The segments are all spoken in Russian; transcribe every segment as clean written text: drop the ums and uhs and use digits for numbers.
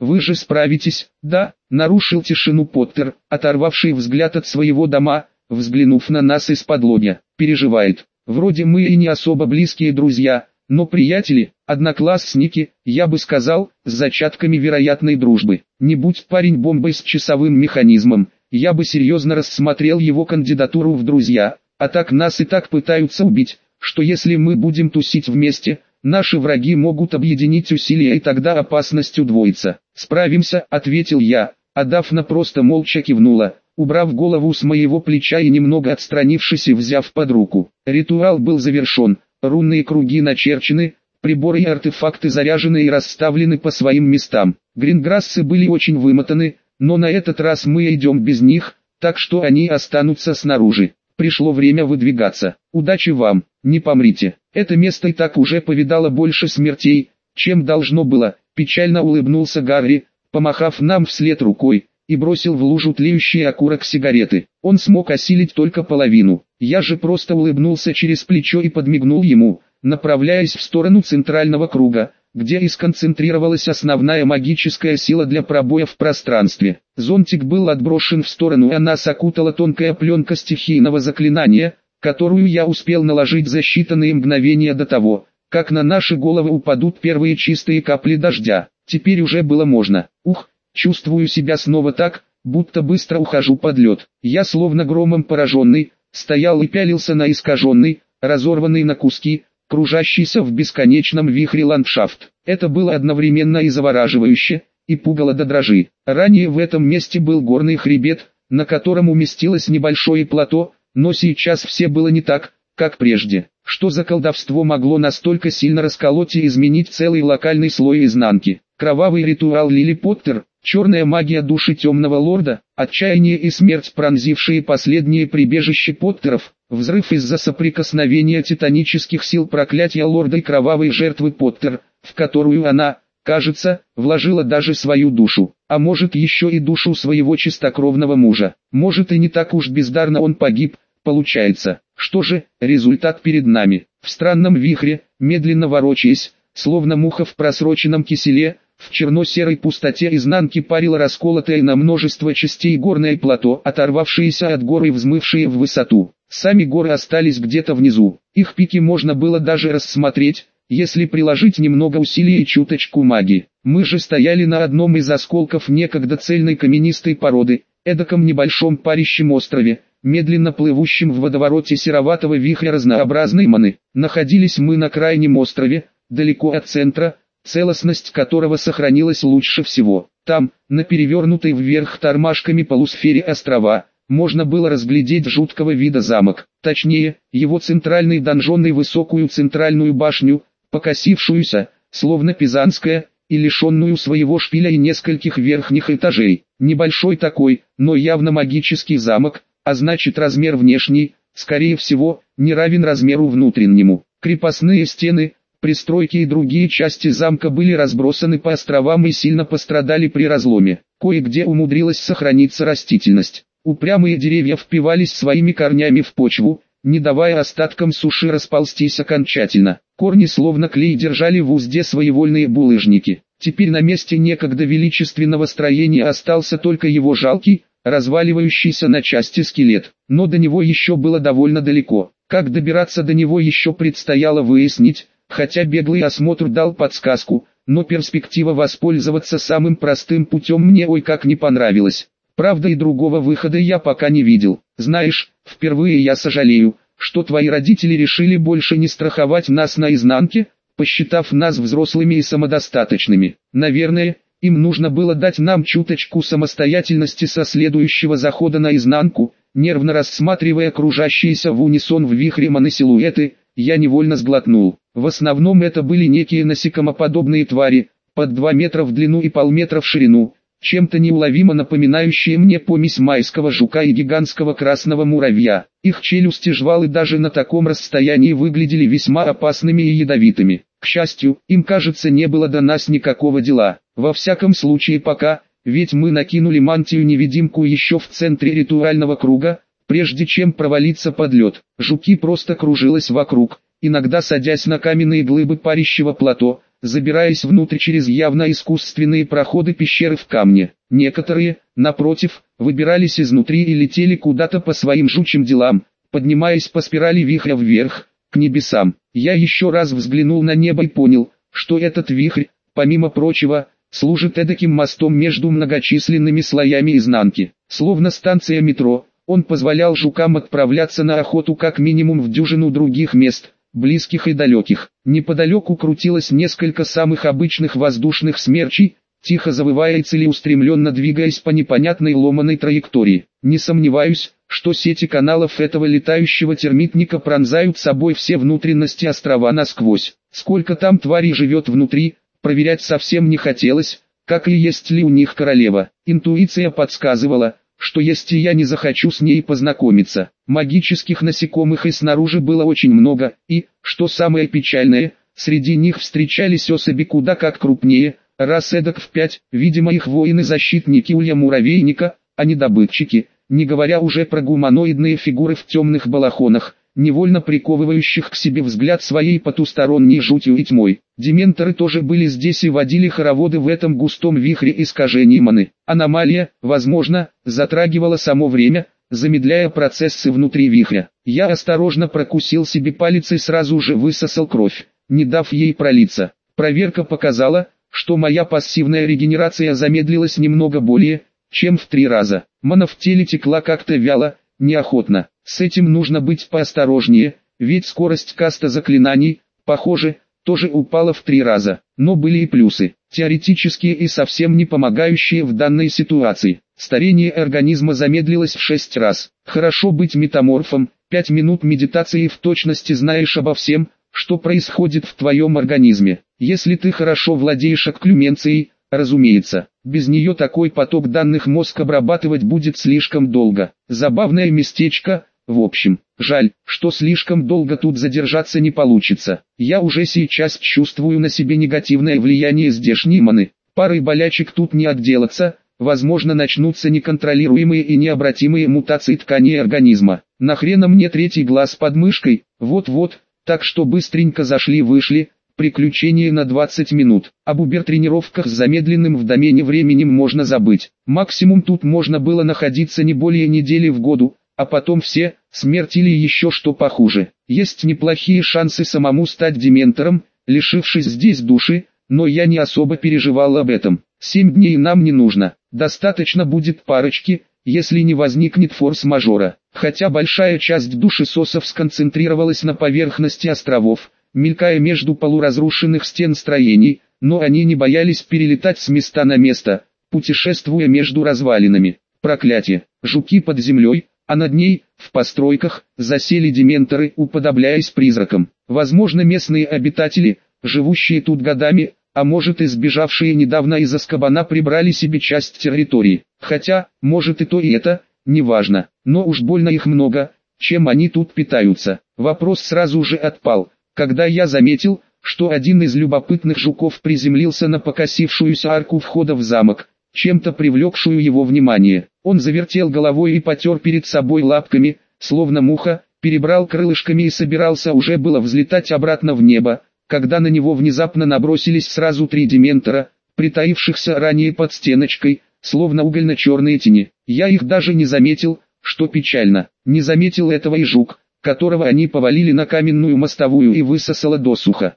вы же справитесь, да?» — нарушил тишину Поттер, оторвавший взгляд от своего дома, взглянув на нас из-подлобья. «Переживает. Вроде мы и не особо близкие друзья, но приятели, одноклассники, я бы сказал, с зачатками вероятной дружбы. Не будь парень бомбой с часовым механизмом, я бы серьезно рассмотрел его кандидатуру в друзья, а так нас и так пытаются убить, что если мы будем тусить вместе, наши враги могут объединить усилия и тогда опасность удвоится». «Справимся», — ответил я, а Дафна просто молча кивнула, убрав голову с моего плеча и немного отстранившись и взяв под руку. Ритуал был завершен, рунные круги начерчены, приборы и артефакты заряжены и расставлены по своим местам. Гринграссы были очень вымотаны, но на этот раз мы идем без них, так что они останутся снаружи. Пришло время выдвигаться. Удачи вам, не помрите. Это место и так уже повидало больше смертей, чем должно было. Печально улыбнулся Гарри, помахав нам вслед рукой, и бросил в лужу тлеющий окурок сигареты. Он смог осилить только половину. Я же просто улыбнулся через плечо и подмигнул ему, направляясь в сторону центрального круга, где и сконцентрировалась основная магическая сила для пробоя в пространстве. Зонтик был отброшен в сторону, и нас окутала тонкая пленка стихийного заклинания, которую я успел наложить за считанные мгновения до того, как на наши головы упадут первые чистые капли дождя. Теперь уже было можно. Ух! Чувствую себя снова так, будто быстро ухожу под лед. Я словно громом пораженный, стоял и пялился на искаженный, разорванный на куски, кружащийся в бесконечном вихре ландшафт. Это было одновременно и завораживающе, и пугало до дрожи. Ранее в этом месте был горный хребет, на котором уместилось небольшое плато, но сейчас все было не так, как прежде. Что за колдовство могло настолько сильно расколоть и изменить целый локальный слой изнанки? Кровавый ритуал Лили Поттер, черная магия души темного лорда, отчаяние и смерть, пронзившие последние прибежища Поттеров, взрыв из-за соприкосновения титанических сил, проклятия лорда и кровавой жертвы Поттер, в которую она, кажется, вложила даже свою душу, а может еще и душу своего чистокровного мужа. Может и не так уж бездарно он погиб, получается. Что же, результат перед нами. В странном вихре, медленно ворочаясь, словно муха в просроченном киселе, в черно-серой пустоте изнанки парило расколотое на множество частей горное плато, оторвавшееся от горы и взмывшее в высоту. Сами горы остались где-то внизу. Их пики можно было даже рассмотреть, если приложить немного усилий и чуточку магии. Мы же стояли на одном из осколков некогда цельной каменистой породы, эдаком небольшом парящем острове, медленно плывущем в водовороте сероватого вихря разнообразной маны. Находились мы на крайнем острове, далеко от центра, целостность которого сохранилась лучше всего. Там, на перевернутой вверх тормашками полусфере острова, можно было разглядеть жуткого вида замок, точнее, его центральный донжон и высокую центральную башню, покосившуюся, словно пизанская, и лишенную своего шпиля и нескольких верхних этажей. Небольшой такой, но явно магический замок, а значит размер внешний, скорее всего, не равен размеру внутреннему. Крепостные стены, пристройки и другие части замка были разбросаны по островам и сильно пострадали при разломе. Кое-где умудрилась сохраниться растительность. Упрямые деревья впивались своими корнями в почву, не давая остаткам суши расползтись окончательно. Корни словно клей держали в узде своевольные булыжники. Теперь на месте некогда величественного строения остался только его жалкий, разваливающийся на части скелет. Но до него еще было довольно далеко. Как добираться до него еще предстояло выяснить, хотя беглый осмотр дал подсказку, но перспектива воспользоваться самым простым путем мне ой как не понравилась. Правда, и другого выхода я пока не видел. Знаешь, впервые я сожалею, что твои родители решили больше не страховать нас наизнанке, посчитав нас взрослыми и самодостаточными. Наверное, им нужно было дать нам чуточку самостоятельности со следующего захода наизнанку. Нервно рассматривая кружащиеся в унисон в вихре моносилуэты, я невольно сглотнул. В основном это были некие насекомоподобные твари, под 2 метра в длину и полметра в ширину, чем-то неуловимо напоминающие мне помесь майского жука и гигантского красного муравья. Их челюсти, жвалы даже на таком расстоянии выглядели весьма опасными и ядовитыми. К счастью, им, кажется, не было до нас никакого дела. Во всяком случае пока, ведь мы накинули мантию-невидимку еще в центре ритуального круга, прежде чем провалиться под лед. Жуки просто кружились вокруг, иногда садясь на каменные глыбы парящего плато, забираясь внутрь через явно искусственные проходы пещеры в камне. Некоторые, напротив, выбирались изнутри и летели куда-то по своим жучим делам, поднимаясь по спирали вихря вверх, к небесам. Я еще раз взглянул на небо и понял, что этот вихрь, помимо прочего, служит эдаким мостом между многочисленными слоями изнанки. Словно станция метро, он позволял жукам отправляться на охоту как минимум в дюжину других мест, близких и далеких. Неподалеку крутилось несколько самых обычных воздушных смерчей, тихо завывая и целеустремленно двигаясь по непонятной ломаной траектории. Не сомневаюсь, что сети каналов этого летающего термитника пронзают собой все внутренности острова насквозь. Сколько там тварей живет внутри, проверять совсем не хотелось, как и есть ли у них королева. Интуиция подсказывала, что если я не захочу с ней познакомиться. Магических насекомых и снаружи было очень много, и, что самое печальное, среди них встречались особи куда как крупнее, раз эдак в 5, видимо их воины-защитники улья-муравейника, а не добытчики, не говоря уже про гуманоидные фигуры в темных балахонах, невольно приковывающих к себе взгляд своей потусторонней жутью и тьмой. Дементоры тоже были здесь и водили хороводы в этом густом вихре искажений маны. Аномалия, возможно, затрагивала само время, замедляя процессы внутри вихря. Я осторожно прокусил себе палец и сразу же высосал кровь, не дав ей пролиться. Проверка показала, что моя пассивная регенерация замедлилась немного более, чем в 3 раза. Мана в теле текла как-то вяло, неохотно. С этим нужно быть поосторожнее, ведь скорость каста заклинаний, похоже, тоже упала в 3 раза. Но были и плюсы, теоретические и совсем не помогающие в данной ситуации. Старение организма замедлилось в 6 раз. Хорошо быть метаморфом, 5 минут медитации в точности знаешь обо всем, что происходит в твоем организме. Если ты хорошо владеешь окклюменцией, разумеется, без нее такой поток данных мозг обрабатывать будет слишком долго. Забавное местечко, в общем. Жаль, что слишком долго тут задержаться не получится. Я уже сейчас чувствую на себе негативное влияние здешней маны. Парой болячек тут не отделаться, возможно начнутся неконтролируемые и необратимые мутации тканей организма. Нахрена мне 3-й глаз под мышкой, вот-вот, так что быстренько зашли-вышли. Приключение на 20 минут. Об убер-тренировках с замедленным в домене временем можно забыть. Максимум тут можно было находиться не более недели в году, а потом все, смерть или еще что похуже. Есть неплохие шансы самому стать дементором, лишившись здесь души, но я не особо переживал об этом. 7 дней нам не нужно, достаточно будет парочки, если не возникнет форс-мажора. Хотя большая часть душесосов сконцентрировалась на поверхности островов, мелькая между полуразрушенных стен строений, но они не боялись перелетать с места на место, путешествуя между развалинами. Проклятие! Жуки под землей, а над ней, в постройках, засели дементоры, уподобляясь призракам. Возможно местные обитатели, живущие тут годами, а может и сбежавшие недавно из Азкабана прибрали себе часть территории. Хотя, может и то и это, неважно, но уж больно их много, чем они тут питаются. Вопрос сразу же отпал, когда я заметил, что один из любопытных жуков приземлился на покосившуюся арку входа в замок, чем-то привлекшую его внимание. Он завертел головой и потер перед собой лапками, словно муха, перебрал крылышками и собирался уже было взлетать обратно в небо, когда на него внезапно набросились сразу 3 дементора, притаившихся ранее под стеночкой, словно угольно-черные тени. Я их даже не заметил, что печально. Не заметил этого и жук, которого они повалили на каменную мостовую и высосало досуха.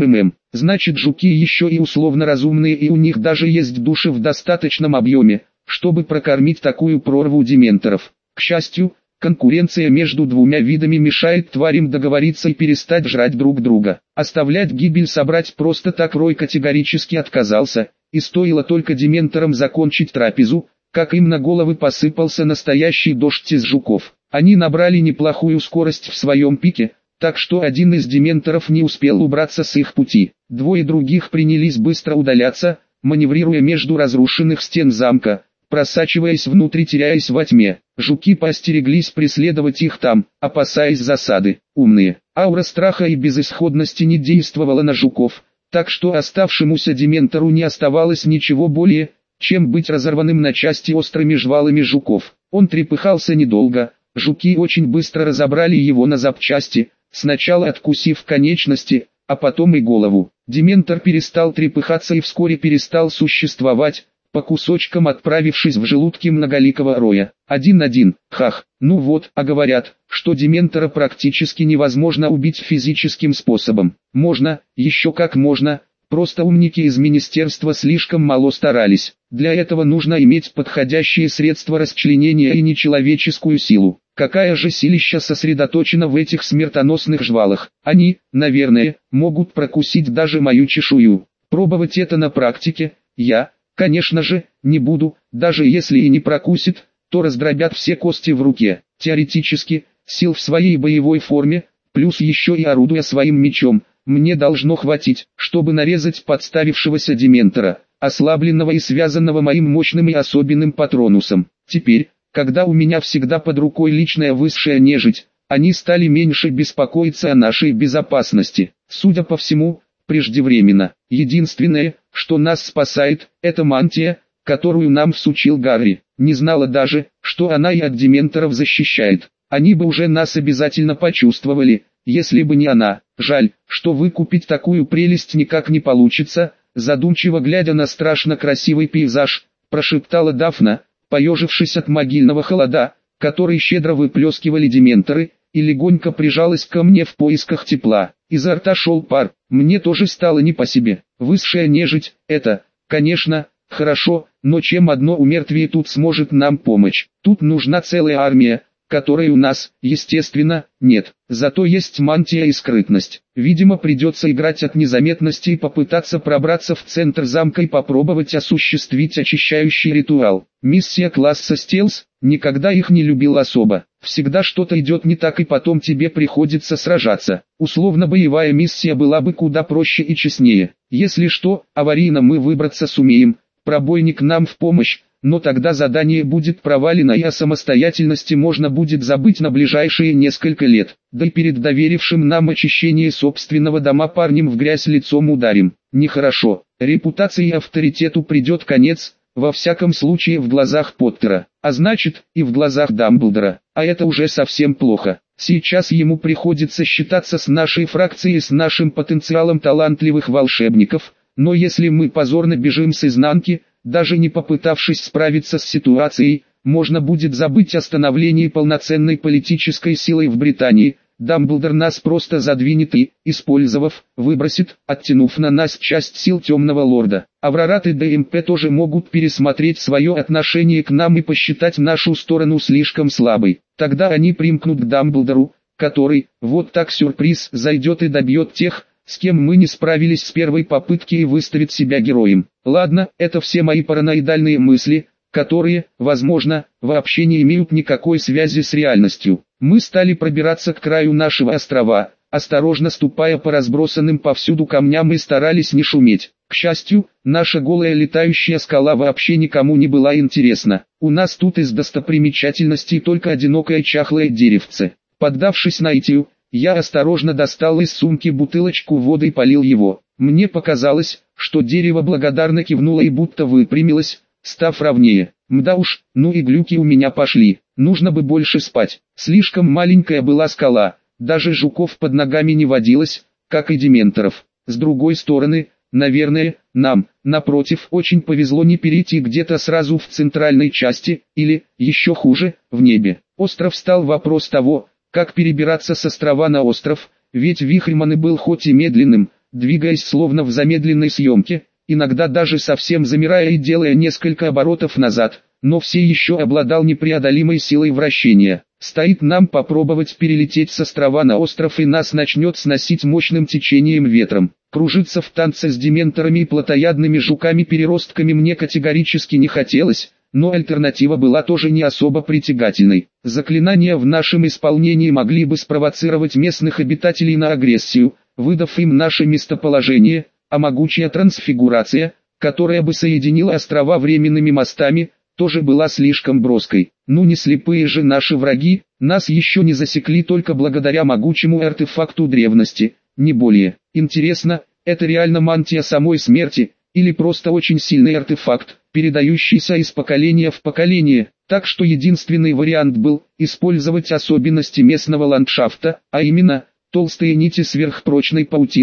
Значит жуки еще и условно разумные и у них даже есть души в достаточном объеме, чтобы прокормить такую прорву дементоров. К счастью, конкуренция между 2 видами мешает тварям договориться и перестать жрать друг друга. Оставлять гибель собрать просто так Рой категорически отказался, и стоило только дементорам закончить трапезу, как им на головы посыпался настоящий дождь из жуков. Они набрали неплохую скорость в своем пике, так что один из дементоров не успел убраться с их пути. 2 других принялись быстро удаляться, маневрируя между разрушенных стен замка, просачиваясь внутрь и теряясь во тьме. Жуки поостереглись преследовать их там, опасаясь засады. Умные. Аура страха и безысходности не действовала на жуков, так что оставшемуся дементору не оставалось ничего более, чем быть разорванным на части острыми жвалами жуков. Он трепыхался недолго. Жуки очень быстро разобрали его на запчасти, сначала откусив конечности, а потом и голову. Дементор перестал трепыхаться и вскоре перестал существовать, по кусочкам отправившись в желудки многоликого роя. 1-1, хах, ну вот, а говорят, что Дементора практически невозможно убить физическим способом. Можно, еще как можно, просто умники из министерства слишком мало старались. Для этого нужно иметь подходящие средства расчленения и нечеловеческую силу. Какая же силища сосредоточена в этих смертоносных жвалах? Они, наверное, могут прокусить даже мою чешую. Пробовать это на практике я, конечно же, не буду, даже если и не прокусит, то раздробят все кости в руке. Теоретически, сил в своей боевой форме, плюс еще и орудуя своим мечом, мне должно хватить, чтобы нарезать подставившегося Дементора, ослабленного и связанного моим мощным и особенным патронусом. Теперь, когда у меня всегда под рукой личная высшая нежить, они стали меньше беспокоиться о нашей безопасности. Судя по всему, преждевременно. Единственное, что нас спасает, это мантия, которую нам всучил Гарри. Не знала даже, что она и от дементоров защищает. Они бы уже нас обязательно почувствовали, если бы не она. Жаль, что выкупить такую прелесть никак не получится, задумчиво глядя на страшно красивый пейзаж, прошептала Дафна, поежившись от могильного холода, который щедро выплескивали дементоры, и легонько прижалась ко мне в поисках тепла. Изо рта шел пар, мне тоже стало не по себе. Высшая нежить, это, конечно, хорошо, но чем одно умертвие тут сможет нам помочь? Тут нужна целая армия, которой у нас, естественно, нет. Зато есть мантия и скрытность. Видимо, придется играть от незаметности и попытаться пробраться в центр замка и попробовать осуществить очищающий ритуал. Миссия класса стелс, никогда их не любил особо. Всегда что-то идет не так и потом тебе приходится сражаться. Условно боевая миссия была бы куда проще и честнее. Если что, аварийно мы выбраться сумеем, пробойник нам в помощь. Но тогда задание будет провалено и о самостоятельности можно будет забыть на ближайшие несколько лет. Да и перед доверившим нам очищение собственного дома парнем в грязь лицом ударим. Нехорошо. Репутации и авторитету придет конец, во всяком случае в глазах Поттера. А значит, и в глазах Дамблдора. А это уже совсем плохо. Сейчас ему приходится считаться с нашей фракцией, с нашим потенциалом талантливых волшебников. Но если мы позорно бежим с изнанки, даже не попытавшись справиться с ситуацией, можно будет забыть о становлении полноценной политической силой в Британии. Дамблдор нас просто задвинет и, использовав, выбросит, оттянув на нас часть сил Темного Лорда. Аврорат и ДМП тоже могут пересмотреть свое отношение к нам и посчитать нашу сторону слишком слабой. Тогда они примкнут к Дамблдору, который, вот так сюрприз, зайдет и добьет тех, с кем мы не справились с первой попытки и выставит себя героем. Ладно, это все мои параноидальные мысли, которые, возможно, вообще не имеют никакой связи с реальностью. Мы стали пробираться к краю нашего острова, осторожно ступая по разбросанным повсюду камням и старались не шуметь. К счастью, наша голая летающая скала вообще никому не была интересна. У нас тут из достопримечательностей только одинокое чахлое деревце. Поддавшись наитию, я осторожно достал из сумки бутылочку воды и полил его. Мне показалось, что дерево благодарно кивнуло и будто выпрямилось, став ровнее. Мда уж, ну и глюки у меня пошли. Нужно бы больше спать. Слишком маленькая была скала, даже жуков под ногами не водилось, как и дементоров. С другой стороны, наверное, нам, напротив, очень повезло не перейти где-то сразу в центральной части, или, еще хуже, в небе. Остров стал вопрос того, как перебираться с острова на остров, ведь Вихрьман и был хоть и медленным, двигаясь словно в замедленной съемке, иногда даже совсем замирая и делая несколько оборотов назад, но все еще обладал непреодолимой силой вращения. Стоит нам попробовать перелететь с острова на остров и нас начнет сносить мощным течением ветром. Кружиться в танце с дементорами и плотоядными жуками-переростками мне категорически не хотелось, но альтернатива была тоже не особо притягательной. Заклинания в нашем исполнении могли бы спровоцировать местных обитателей на агрессию, выдав им наше местоположение, а могучая трансфигурация, которая бы соединила острова временными мостами, тоже была слишком броской. Ну не слепые же наши враги, нас еще не засекли только благодаря могучему артефакту древности, не более. Интересно, это реально мантия самой смерти, или просто очень сильный артефакт, передающийся из поколения в поколение, так что единственный вариант был использовать особенности местного ландшафта, а именно толстые нити сверхпрочной паутины,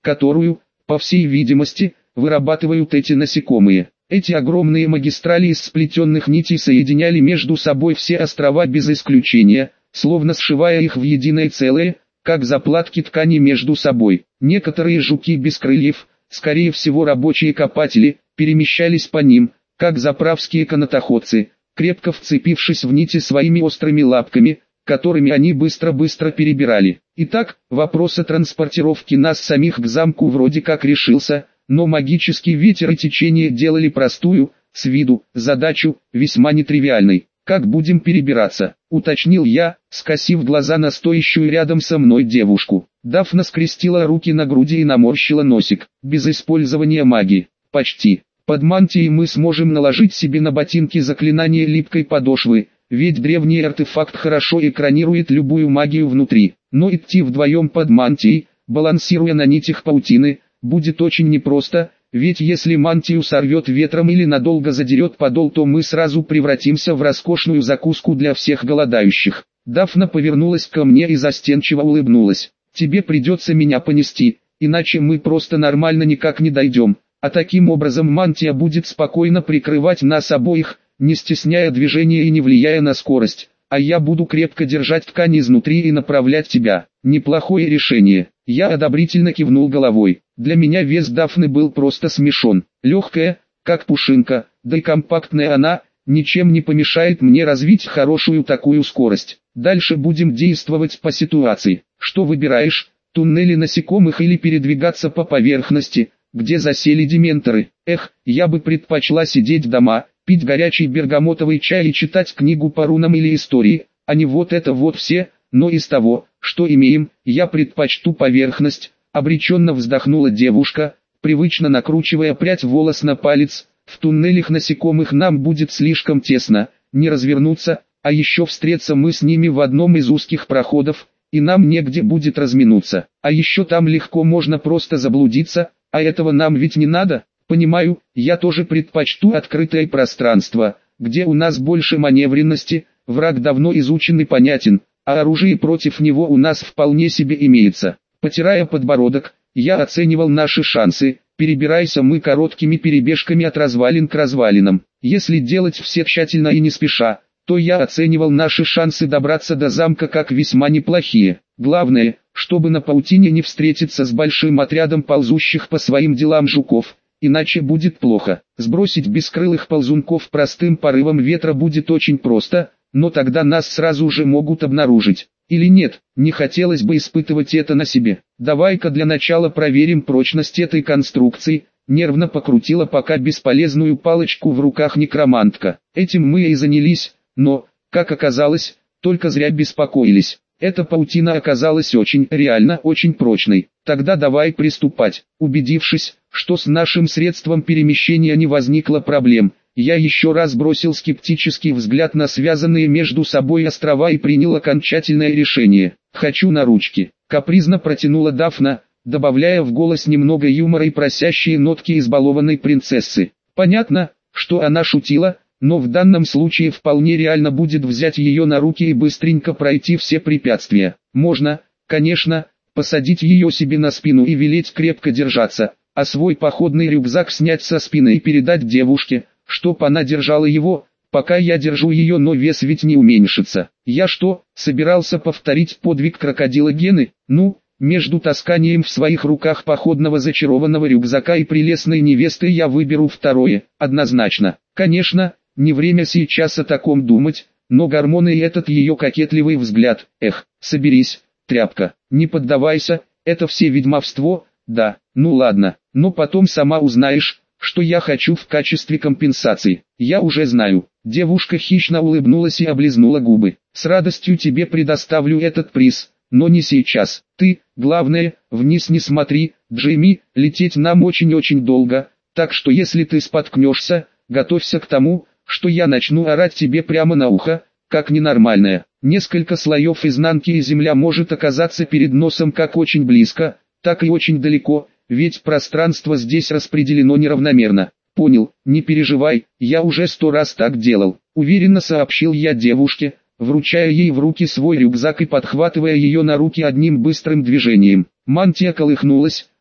которую, по всей видимости, вырабатывают эти насекомые. Эти огромные магистрали из сплетенных нитей соединяли между собой все острова без исключения, словно сшивая их в единое целое, как заплатки ткани между собой. Некоторые жуки без крыльев, скорее всего рабочие копатели, перемещались по ним, как заправские канатоходцы, крепко вцепившись в нити своими острыми лапками, которыми они быстро-быстро перебирали. Итак, вопрос о транспортировке нас самих к замку вроде как решился, но магический ветер и течение делали простую, с виду, задачу, весьма нетривиальной. «Как будем перебираться?» — уточнил я, скосив глаза на стоящую рядом со мной девушку. Дафна скрестила руки на груди и наморщила носик. «Без использования магии. Почти. Под мантией мы сможем наложить себе на ботинки заклинание липкой подошвы, ведь древний артефакт хорошо экранирует любую магию внутри. Но идти вдвоем под мантией, балансируя на нитях паутины, будет очень непросто, ведь если мантию сорвет ветром или надолго задерет подол, то мы сразу превратимся в роскошную закуску для всех голодающих». Дафна повернулась ко мне и застенчиво улыбнулась. «Тебе придется меня понести, иначе мы просто нормально никак не дойдем, а таким образом мантия будет спокойно прикрывать нас обоих, не стесняя движения и не влияя на скорость, а я буду крепко держать ткань изнутри и направлять тебя». Неплохое решение. Я одобрительно кивнул головой. Для меня вес Дафны был просто смешон. Легкая, как пушинка, да и компактная она, ничем не помешает мне развить хорошую такую скорость. Дальше будем действовать по ситуации. Что выбираешь, туннели насекомых или передвигаться по поверхности, где засели дементоры? Я бы предпочла сидеть дома, пить горячий бергамотовый чай и читать книгу по рунам или истории, а не вот это вот все, но из того, что имеем, я предпочту поверхность. Обреченно вздохнула девушка, привычно накручивая прядь волос на палец. В туннелях насекомых нам будет слишком тесно, не развернуться, а еще встретиться мы с ними в одном из узких проходов, и нам негде будет разминуться. А еще там легко можно просто заблудиться, а этого нам ведь не надо. Понимаю, я тоже предпочту открытое пространство, где у нас больше маневренности, враг давно изучен и понятен, а оружие против него у нас вполне себе имеется. Потирая подбородок, я оценивал наши шансы. Перебирайся мы короткими перебежками от развалин к развалинам. Если делать все тщательно и не спеша, то я оценивал наши шансы добраться до замка как весьма неплохие. Главное, чтобы на паутине не встретиться с большим отрядом ползущих по своим делам жуков, иначе будет плохо. Сбросить бескрылых ползунков простым порывом ветра будет очень просто, но тогда нас сразу же могут обнаружить. Или нет, не хотелось бы испытывать это на себе. Давай-ка для начала проверим прочность этой конструкции. Нервно покрутила пока бесполезную палочку в руках некромантка. Этим мы и занялись, но, как оказалось, только зря беспокоились. Эта паутина оказалась реально очень прочной. Тогда давай приступать. Убедившись, что с нашим средством перемещения не возникло проблем, я еще раз бросил скептический взгляд на связанные между собой острова и принял окончательное решение. «Хочу на ручки», — капризно протянула Дафна, добавляя в голос немного юмора и просящие нотки избалованной принцессы. Понятно, что она шутила, но в данном случае вполне реально будет взять ее на руки и быстренько пройти все препятствия. Можно, конечно, посадить ее себе на спину и велеть крепко держаться, а свой походный рюкзак снять со спины и передать девушке, чтоб она держала его, пока я держу ее, но вес ведь не уменьшится. Я что, собирался повторить подвиг крокодила Гены? Ну, между тасканием в своих руках походного зачарованного рюкзака и прелестной невестой я выберу второе, однозначно. Конечно, не время сейчас о таком думать, но гормоны и этот ее кокетливый взгляд, соберись, тряпка, не поддавайся, это все ведьмовство, да, ну ладно, но потом сама узнаешь, что я хочу в качестве компенсации. Я уже знаю. Девушка хищно улыбнулась и облизнула губы. С радостью тебе предоставлю этот приз, но не сейчас. Ты, главное, вниз не смотри, Джейми, лететь нам очень-очень долго, так что если ты споткнешься, готовься к тому, что я начну орать тебе прямо на ухо, как ненормальная. Несколько слоев изнанки и земля может оказаться перед носом как очень близко, так и очень далеко, ведь пространство здесь распределено неравномерно. Понял, не переживай, я уже 100 раз так делал, уверенно сообщил я девушке, вручая ей в руки свой рюкзак и подхватывая ее на руки одним быстрым движением. Мантия колыхнулась,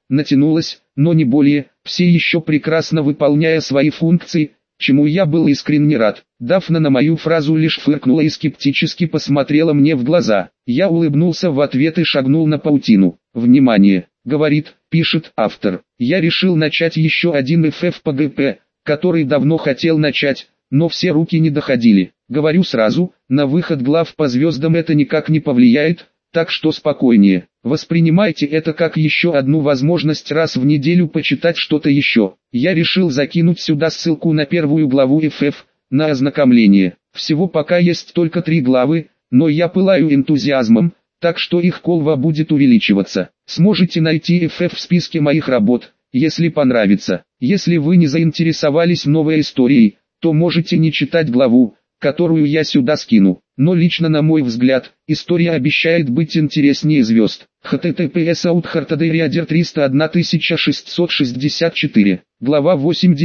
натянулась, но не более, все еще прекрасно выполняя свои функции, чему я был искренне рад. Дафна на мою фразу лишь фыркнула и скептически посмотрела мне в глаза. Я улыбнулся в ответ и шагнул на паутину. «Внимание!» — говорит, пишет автор. Я решил начать еще один FFPGP, который давно хотел начать, но все руки не доходили. Говорю сразу, на выход глав по звездам это никак не повлияет, так что спокойнее. Воспринимайте это как еще одну возможность раз в неделю почитать что-то еще. Я решил закинуть сюда ссылку на первую главу FF, на ознакомление. Всего пока есть только 3 главы, но я пылаю энтузиазмом, так что их колва будет увеличиваться. Сможете найти FF в списке моих работ, если понравится. Если вы не заинтересовались новой историей, то можете не читать главу, которую я сюда скину. Но лично на мой взгляд, история обещает быть интереснее звезд. https authartaderiader 301664. Глава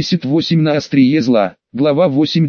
88 на острие зла. Глава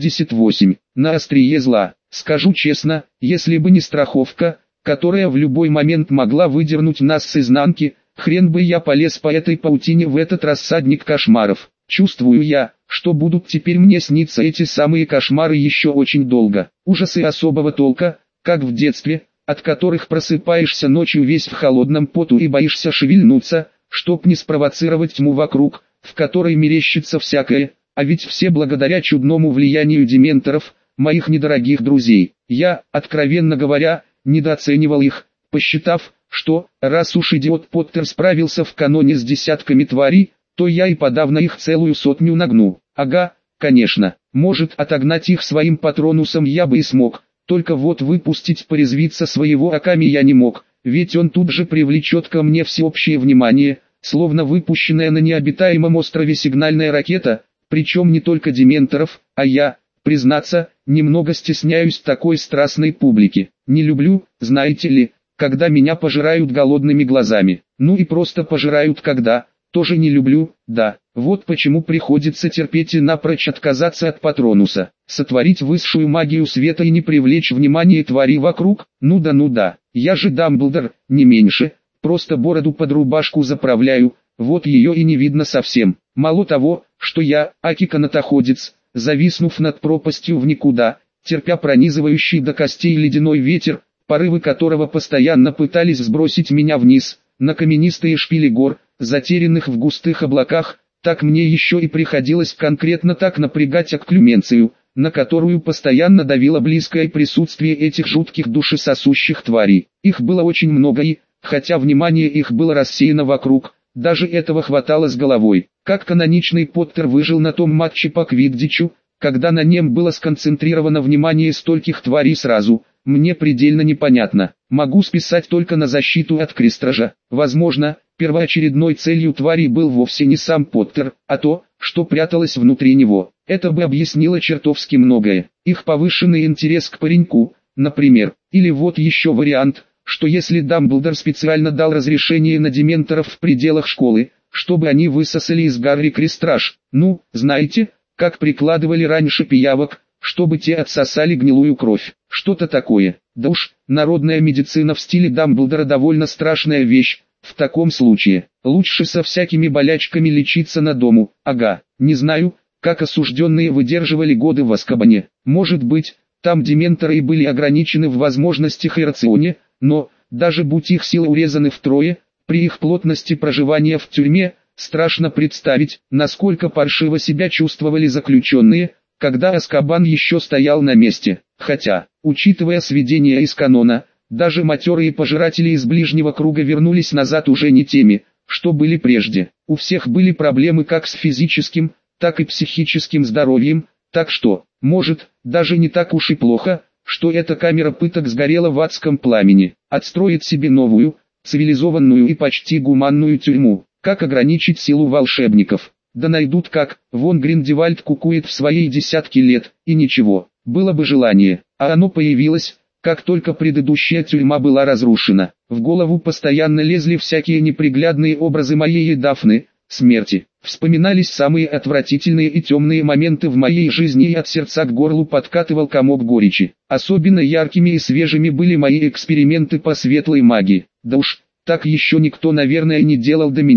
88. На острие зла. Скажу честно, если бы не страховка, которая в любой момент могла выдернуть нас с изнанки, хрен бы я полез по этой паутине в этот рассадник кошмаров. Чувствую я, что будут теперь мне сниться эти самые кошмары еще очень долго. Ужасы особого толка, как в детстве, от которых просыпаешься ночью весь в холодном поту и боишься шевельнуться, чтоб не спровоцировать тьму вокруг, в которой мерещится всякое, а ведь все благодаря чудному влиянию дементоров, моих недорогих друзей. Я, откровенно говоря, недооценивал их, посчитав, что, раз уж идиот Поттер справился в каноне с десятками тварей, то я и подавно их целую сотню нагну. Ага, конечно, может отогнать их своим патронусом я бы и смог, только вот выпустить порезвиться своего Аками я не мог, ведь он тут же привлечет ко мне всеобщее внимание, словно выпущенная на необитаемом острове сигнальная ракета, причем не только дементоров, а я, признаться, немного стесняюсь такой страстной публики. Не люблю, знаете ли, когда меня пожирают голодными глазами. Ну и просто пожирают когда, тоже не люблю, да. Вот почему приходится терпеть и напрочь отказаться от патронуса. Сотворить высшую магию света и не привлечь внимание тварей вокруг, ну да, я же Дамблдор, не меньше, просто бороду под рубашку заправляю, вот ее и не видно совсем. Мало того, что я, аки-канатоходец, зависнув над пропастью в никуда, терпя пронизывающий до костей ледяной ветер, порывы которого постоянно пытались сбросить меня вниз, на каменистые шпили гор, затерянных в густых облаках, так мне еще и приходилось конкретно так напрягать окклюменцию, на которую постоянно давило близкое присутствие этих жутких душесосущих тварей. Их было очень много и, хотя внимание их было рассеяно вокруг, даже этого хватало с головой. Как каноничный Поттер выжил на том матче по квиддичу, когда на нем было сконцентрировано внимание стольких тварей сразу, мне предельно непонятно. Могу списать только на защиту от Крестража. Возможно, первоочередной целью тварей был вовсе не сам Поттер, а то, что пряталось внутри него. Это бы объяснило чертовски многое. Их повышенный интерес к пареньку, например. Или вот еще вариант, что если Дамблдор специально дал разрешение на дементоров в пределах школы, чтобы они высосали из Гарри Крестраж, ну, знаете, как прикладывали раньше пиявок, чтобы те отсосали гнилую кровь. Что-то такое. Да уж, народная медицина в стиле Дамблдора довольно страшная вещь. В таком случае, лучше со всякими болячками лечиться на дому. Ага, не знаю, как осужденные выдерживали годы в Азкабане. Может быть, там дементоры и были ограничены в возможностях и рационе, но, даже будь их силы урезаны втрое, при их плотности проживания в тюрьме, страшно представить, насколько паршиво себя чувствовали заключенные, когда Азкабан еще стоял на месте. Хотя, учитывая сведения из канона, даже матерые пожиратели из ближнего круга вернулись назад уже не теми, что были прежде. У всех были проблемы как с физическим, так и психическим здоровьем, так что, может, даже не так уж и плохо, что эта камера пыток сгорела в адском пламени. Отстроить себе новую, цивилизованную и почти гуманную тюрьму. Как ограничить силу волшебников? Да найдут как, вон Гриндевальд кукует в своей десятки лет, и ничего, было бы желание, а оно появилось, как только предыдущая тюрьма была разрушена. В голову постоянно лезли всякие неприглядные образы моей Дафны, смерти. Вспоминались самые отвратительные и темные моменты в моей жизни и от сердца к горлу подкатывал комок горечи. Особенно яркими и свежими были мои эксперименты по светлой магии. Да уж, так еще никто, наверное, не делал до меня.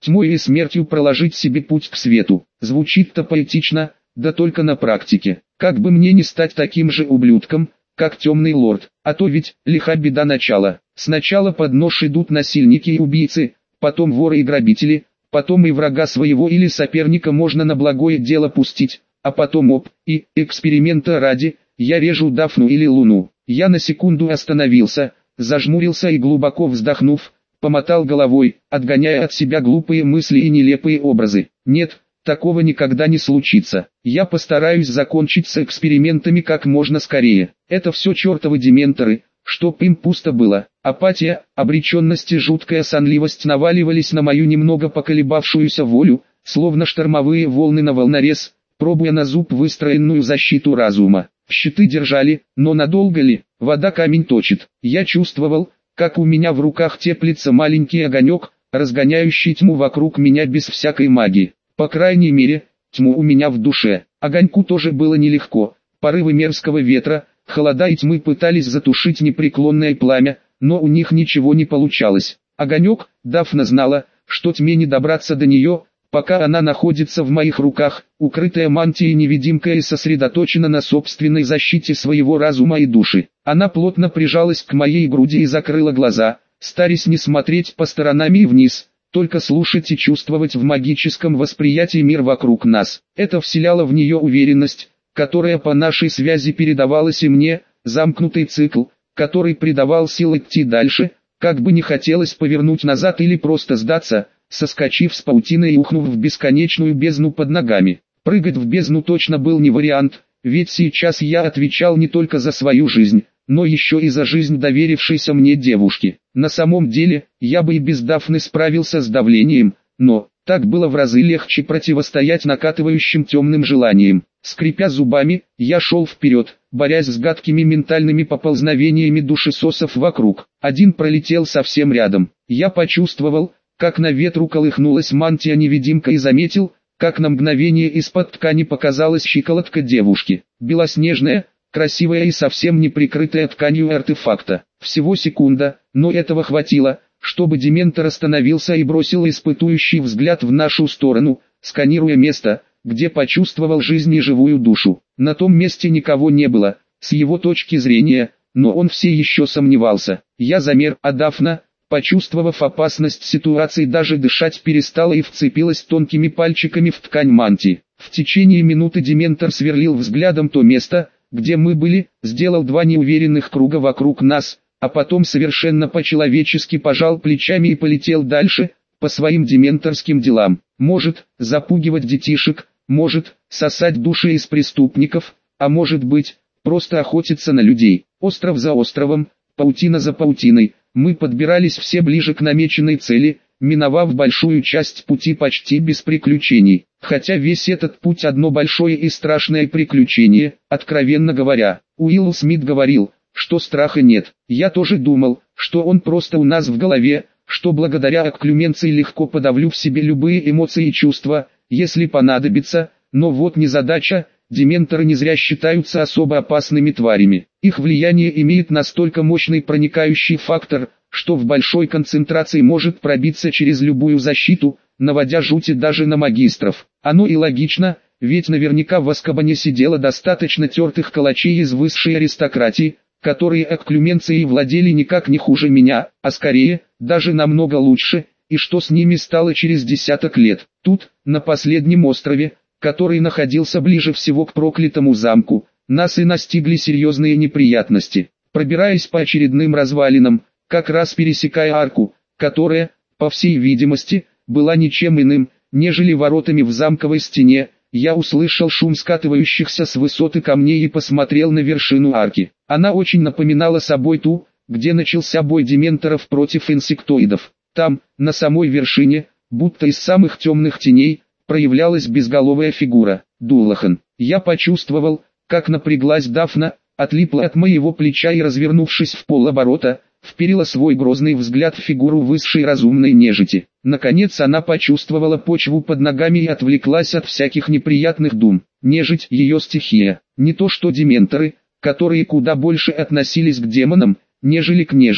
тьмой и смертью проложить себе путь к свету. Звучит-то поэтично, да только на практике. Как бы мне не стать таким же ублюдком, как темный лорд, а то ведь лиха беда начала. Сначала под нож идут насильники и убийцы, потом воры и грабители, потом и врага своего или соперника можно на благое дело пустить, а потом и, эксперимента ради, я режу Дафну или Луну. Я на секунду остановился, зажмурился и глубоко вздохнув, помотал головой, отгоняя от себя глупые мысли и нелепые образы. Нет, такого никогда не случится. Я постараюсь закончить с экспериментами как можно скорее. Это все чертовы дементоры, чтоб им пусто было. Апатия, обреченность и жуткая сонливость наваливались на мою немного поколебавшуюся волю, словно штормовые волны на волнорез, пробуя на зуб выстроенную защиту разума. Щиты держали, но надолго ли? Вода камень точит. Я чувствовал, как у меня в руках теплится маленький огонек, разгоняющий тьму вокруг меня без всякой магии. По крайней мере, тьму у меня в душе. Огоньку тоже было нелегко. Порывы мерзкого ветра, холода и тьмы пытались затушить непреклонное пламя, но у них ничего не получалось. Огонек, Дафна знала, что тьме не добраться до нее, пока она находится в моих руках, укрытая мантией невидимка и сосредоточена на собственной защите своего разума и души. Она плотно прижалась к моей груди и закрыла глаза, стараясь не смотреть по сторонам и вниз, только слушать и чувствовать в магическом восприятии мир вокруг нас. Это вселяло в нее уверенность, которая по нашей связи передавалась и мне, замкнутый цикл, который придавал сил идти дальше, как бы не хотелось повернуть назад или просто сдаться, соскочив с паутины и ухнув в бесконечную бездну под ногами. Прыгать в бездну точно был не вариант, ведь сейчас я отвечал не только за свою жизнь, но еще и за жизнь доверившейся мне девушки. На самом деле, я бы и без Дафны справился с давлением, но так было в разы легче противостоять накатывающим темным желаниям. Скрипя зубами, я шел вперед, борясь с гадкими ментальными поползновениями душесосов вокруг. Один пролетел совсем рядом. Я почувствовал, как на ветру колыхнулась мантия-невидимка и заметил, как на мгновение из-под ткани показалась щиколотка девушки. Белоснежная, красивая и совсем не прикрытая тканью артефакта. Всего секунда, но этого хватило, чтобы дементор остановился и бросил испытующий взгляд в нашу сторону, сканируя место, где почувствовал жизнь и живую душу. На том месте никого не было, с его точки зрения, но он все еще сомневался. Я замер, а Дафна, почувствовав опасность ситуации, даже дышать перестала и вцепилась тонкими пальчиками в ткань мантии. В течение минуты дементор сверлил взглядом то место, где мы были, сделал 2 неуверенных круга вокруг нас, а потом совершенно по-человечески пожал плечами и полетел дальше, по своим дементорским делам. Может, запугивать детишек, может, сосать души из преступников, а может быть, просто охотиться на людей. Остров за островом, паутина за паутиной. Мы подбирались все ближе к намеченной цели, миновав большую часть пути почти без приключений. Хотя весь этот путь одно большое и страшное приключение, откровенно говоря. Уилл Смит говорил, что страха нет. Я тоже думал, что он просто у нас в голове, что благодаря окклюменции легко подавлю в себе любые эмоции и чувства, если понадобится, но вот незадача. Дементоры не зря считаются особо опасными тварями. Их влияние имеет настолько мощный проникающий фактор, что в большой концентрации может пробиться через любую защиту, наводя жути даже на магистров. Оно и логично, ведь наверняка в Азкабане сидело достаточно тертых калачей из высшей аристократии, которые окклюменцией владели никак не хуже меня, а скорее, даже намного лучше, и что с ними стало через десяток лет. Тут, на последнем острове, который находился ближе всего к проклятому замку, нас и настигли серьезные неприятности. Пробираясь по очередным развалинам, как раз пересекая арку, которая, по всей видимости, была ничем иным, нежели воротами в замковой стене, я услышал шум скатывающихся с высоты камней и посмотрел на вершину арки. Она очень напоминала собой ту, где начался бой дементоров против инсектоидов. Там, на самой вершине, будто из самых темных теней, проявлялась безголовая фигура, Дулахан. Я почувствовал, как напряглась Дафна, отлипла от моего плеча и, развернувшись в полоборота, вперила свой грозный взгляд в фигуру высшей разумной нежити. Наконец она почувствовала почву под ногами и отвлеклась от всяких неприятных дум. Нежить — ее стихия. Не то что дементоры, которые куда больше относились к демонам, нежели к нежити.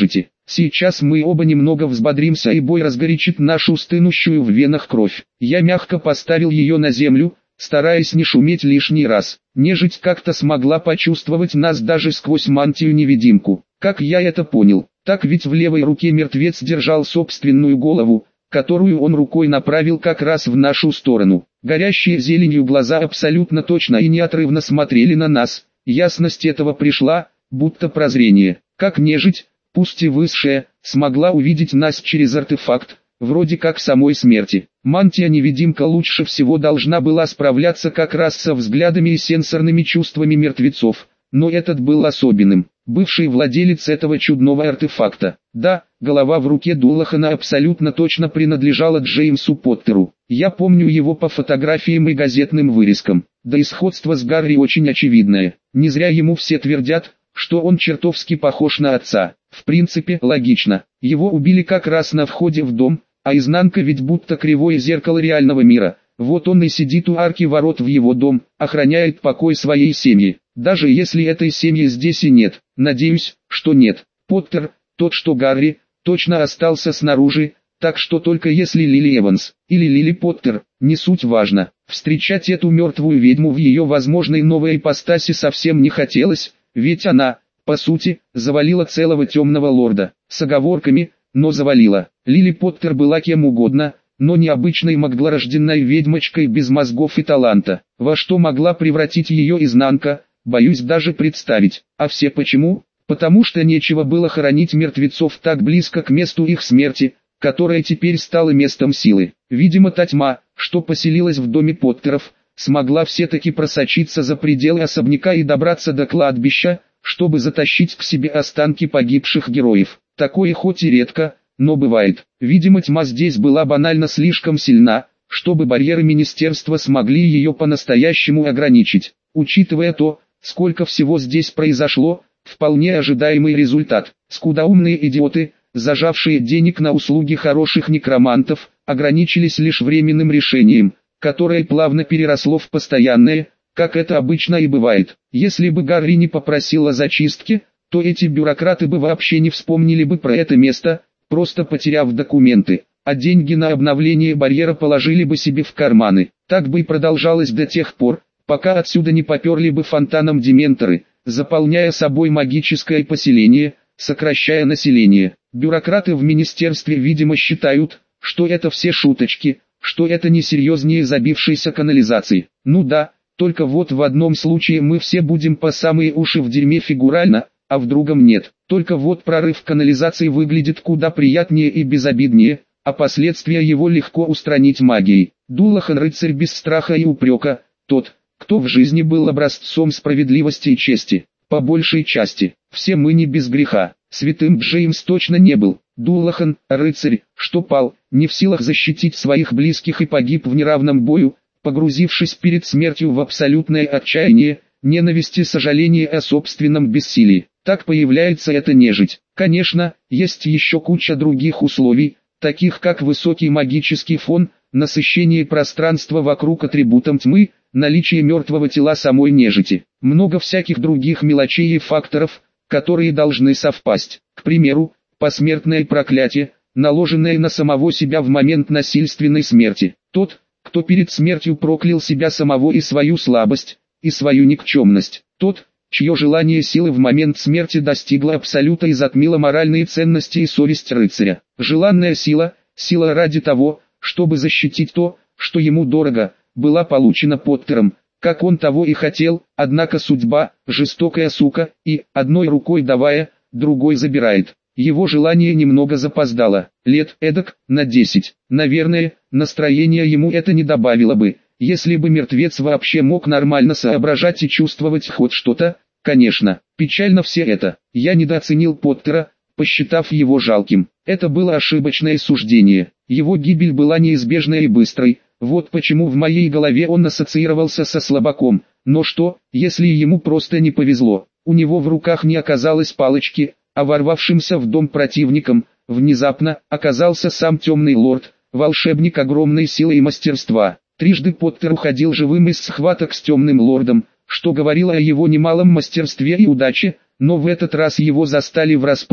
Сейчас мы оба немного взбодримся и бой разгорячит нашу стынущую в венах кровь. Я мягко поставил ее на землю, стараясь не шуметь лишний раз. Нежить как-то смогла почувствовать нас даже сквозь мантию-невидимку. Как я это понял? Так ведь в левой руке мертвец держал собственную голову, которую он рукой направил как раз в нашу сторону. Горящие зеленью глаза абсолютно точно и неотрывно смотрели на нас. Ясность этого пришла, будто прозрение. Как нежить, пусть и высшая, смогла увидеть нас через артефакт, вроде как самой смерти. Мантия-невидимка лучше всего должна была справляться как раз со взглядами и сенсорными чувствами мертвецов, но этот был особенным. Бывший владелец этого чудного артефакта. Да, голова в руке Дулахана абсолютно точно принадлежала Джеймсу Поттеру. Я помню его по фотографиям и газетным вырезкам. Да и сходство с Гарри очень очевидное. Не зря ему все твердят, что он чертовски похож на отца. В принципе, логично. Его убили как раз на входе в дом, а изнанка ведь будто кривое зеркало реального мира. Вот он и сидит у арки ворот в его дом, охраняет покой своей семьи. Даже если этой семьи здесь и нет, надеюсь, что нет. Поттер, тот что Гарри, точно остался снаружи, так что только если Лили Эванс, или Лили Поттер, не суть важно. Встречать эту мертвую ведьму в ее возможной новой ипостаси совсем не хотелось, ведь она, по сути, завалила целого темного лорда. С оговорками, но завалила. Лили Поттер была кем угодно, но не обычной маглорожденной ведьмочкой без мозгов и таланта. Во что могла превратить ее изнанка, боюсь даже представить. А все почему? Потому что нечего было хоронить мертвецов так близко к месту их смерти, которое теперь стало местом силы. Видимо, та тьма, что поселилась в доме Поттеров, смогла все-таки просочиться за пределы особняка и добраться до кладбища, чтобы затащить к себе останки погибших героев. Такое хоть и редко, но бывает. Видимо, тьма здесь была банально слишком сильна, чтобы барьеры министерства смогли ее по-настоящему ограничить. Учитывая то, сколько всего здесь произошло, вполне ожидаемый результат. Скудоумные идиоты, зажавшие денег на услуги хороших некромантов, ограничились лишь временным решением, которое плавно переросло в постоянное, как это обычно и бывает. Если бы Гарри не попросил о зачистке, то эти бюрократы бы вообще не вспомнили бы про это место, просто потеряв документы, а деньги на обновление барьера положили бы себе в карманы. Так бы и продолжалось до тех пор, пока отсюда не поперли бы фонтаном дементоры, заполняя собой магическое поселение, сокращая население. Бюрократы в министерстве, видимо, считают, что это все шуточки, что это не серьезнее забившейся канализации. Ну да, только вот в одном случае мы все будем по самые уши в дерьме фигурально, а в другом нет. Только вот прорыв канализации выглядит куда приятнее и безобиднее, а последствия его легко устранить магией. Дулахан рыцарь без страха и упрека, тот, кто в жизни был образцом справедливости и чести. По большей части, все мы не без греха. Святым Джеймс точно не был. Дулахан, рыцарь, что пал, не в силах защитить своих близких и погиб в неравном бою, погрузившись перед смертью в абсолютное отчаяние, ненависть и сожаление о собственном бессилии. Так появляется эта нежить. Конечно, есть еще куча других условий, таких как высокий магический фон, насыщение пространства вокруг атрибутом тьмы, наличие мертвого тела самой нежити. Много всяких других мелочей и факторов, которые должны совпасть. К примеру, посмертное проклятие, наложенное на самого себя в момент насильственной смерти. Тот, кто перед смертью проклял себя самого и свою слабость, и свою никчемность. Тот, чье желание силы в момент смерти достигло абсолюта и затмило моральные ценности и совесть рыцаря. Желанная сила, сила ради того, чтобы защитить то, что ему дорого, была получена Поттером, как он того и хотел, однако судьба, жестокая сука, и, одной рукой давая, другой забирает. Его желание немного запоздало, лет эдак, на 10. Наверное, настроение ему это не добавило бы, если бы мертвец вообще мог нормально соображать и чувствовать хоть что-то. Конечно, печально все это. Я недооценил Поттера, посчитав его жалким. Это было ошибочное суждение. Его гибель была неизбежной и быстрой. Вот почему в моей голове он ассоциировался со слабаком. Но что, если ему просто не повезло? У него в руках не оказалось палочки, а ворвавшимся в дом противником, внезапно, оказался сам темный лорд, волшебник огромной силы и мастерства. Трижды Поттер уходил живым из схваток с темным лордом, что говорило о его немалом мастерстве и удаче, но в этот раз его застали врасплох,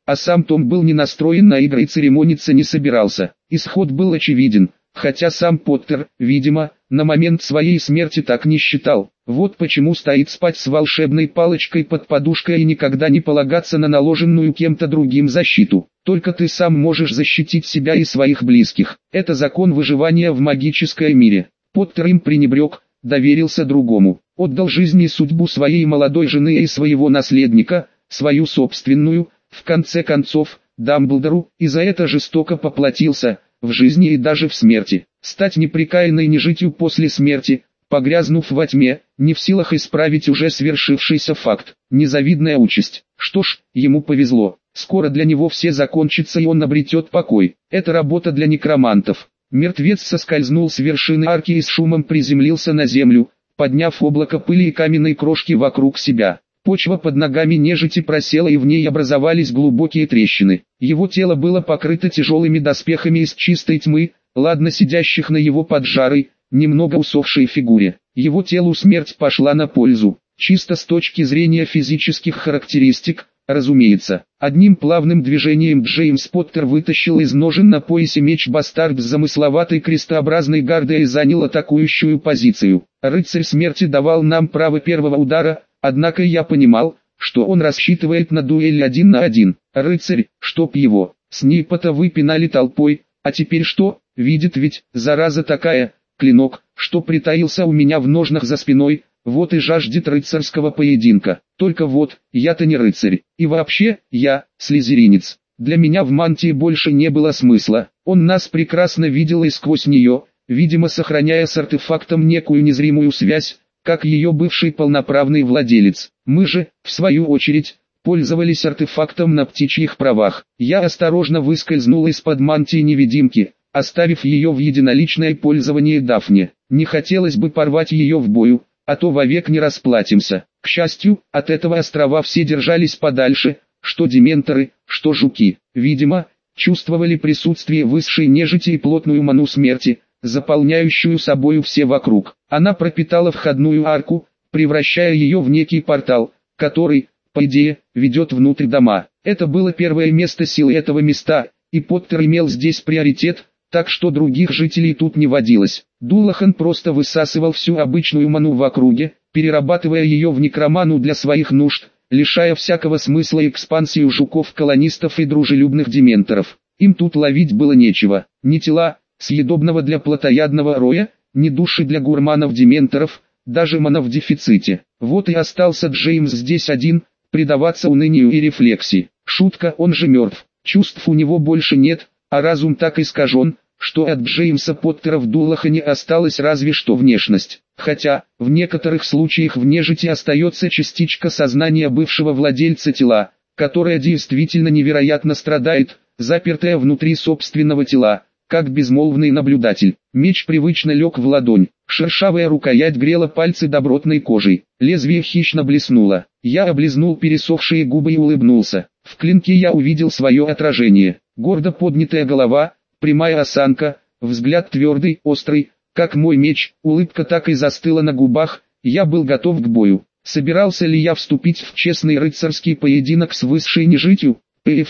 а сам Том был не настроен на игры и церемониться не собирался. Исход был очевиден, хотя сам Поттер, видимо, на момент своей смерти так не считал. Вот почему стоит спать с волшебной палочкой под подушкой и никогда не полагаться на наложенную кем-то другим защиту. Только ты сам можешь защитить себя и своих близких. Это закон выживания в магическом мире. Поттер им пренебрег, доверился другому, отдал жизнь и судьбу своей молодой жены и своего наследника, свою собственную, в конце концов, Дамблдору, и за это жестоко поплатился, в жизни и даже в смерти. Стать непрекаянной нежитью после смерти, погрязнув во тьме, не в силах исправить уже свершившийся факт. Незавидная участь. Что ж, ему повезло. Скоро для него все закончится и он обретет покой. Это работа для некромантов. Мертвец соскользнул с вершины арки и с шумом приземлился на землю, подняв облако пыли и каменной крошки вокруг себя. Почва под ногами нежити просела и в ней образовались глубокие трещины. Его тело было покрыто тяжелыми доспехами из чистой тьмы, ладно сидящих на его поджарой, немного усохшей фигуре. Его телу смерть пошла на пользу, чисто с точки зрения физических характеристик, разумеется. Одним плавным движением Джеймс Поттер вытащил из ножен на поясе меч-бастард с замысловатой крестообразной гардой и занял атакующую позицию. Рыцарь смерти давал нам право первого удара, однако я понимал, что он рассчитывает на дуэль 1 на 1. Рыцарь, чтоб его, Снейпа-то выпинали толпой, а теперь что, видит ведь, зараза такая, клинок, что притаился у меня в ножнах за спиной, вот и жаждет рыцарского поединка. Только вот, я-то не рыцарь, и вообще, я, слизеринец. Для меня в мантии больше не было смысла, он нас прекрасно видел и сквозь нее, видимо сохраняя с артефактом некую незримую связь, как ее бывший полноправный владелец. Мы же, в свою очередь, пользовались артефактом на птичьих правах. Я осторожно выскользнул из-под мантии невидимки, оставив ее в единоличное пользование Дафне. Не хотелось бы порвать ее в бою, а то вовек не расплатимся. К счастью, от этого острова все держались подальше, что дементоры, что жуки. Видимо, чувствовали присутствие высшей нежити и плотную ману смерти, заполняющую собою все вокруг. Она пропитала входную арку, превращая ее в некий портал, который, по идее, ведет внутрь дома. Это было первое место силы этого места, и Поттер имел здесь приоритет, так что других жителей тут не водилось. Дулахан просто высасывал всю обычную ману в округе, перерабатывая ее в некроману для своих нужд, лишая всякого смысла экспансию жуков-колонистов и дружелюбных дементоров. Им тут ловить было нечего, ни тела, съедобного для плотоядного роя, ни души для гурманов-дементоров, даже мана в дефиците. Вот и остался Джеймс здесь один, предаваться унынию и рефлексии. Шутка, он же мертв, чувств у него больше нет, а разум так искажен, что от Джеймса Поттера в Дулахане осталась разве что внешность. Хотя, в некоторых случаях в нежити остается частичка сознания бывшего владельца тела, которая действительно невероятно страдает, запертая внутри собственного тела, как безмолвный наблюдатель. Меч привычно лег в ладонь, шершавая рукоять грела пальцы добротной кожей, лезвие хищно блеснуло. Я облизнул пересохшие губы и улыбнулся. В клинке я увидел свое отражение. Гордо поднятая голова, прямая осанка, взгляд твердый, острый, как мой меч, улыбка так и застыла на губах. Я был готов к бою. Собирался ли я вступить в честный рыцарский поединок с высшей нежитью?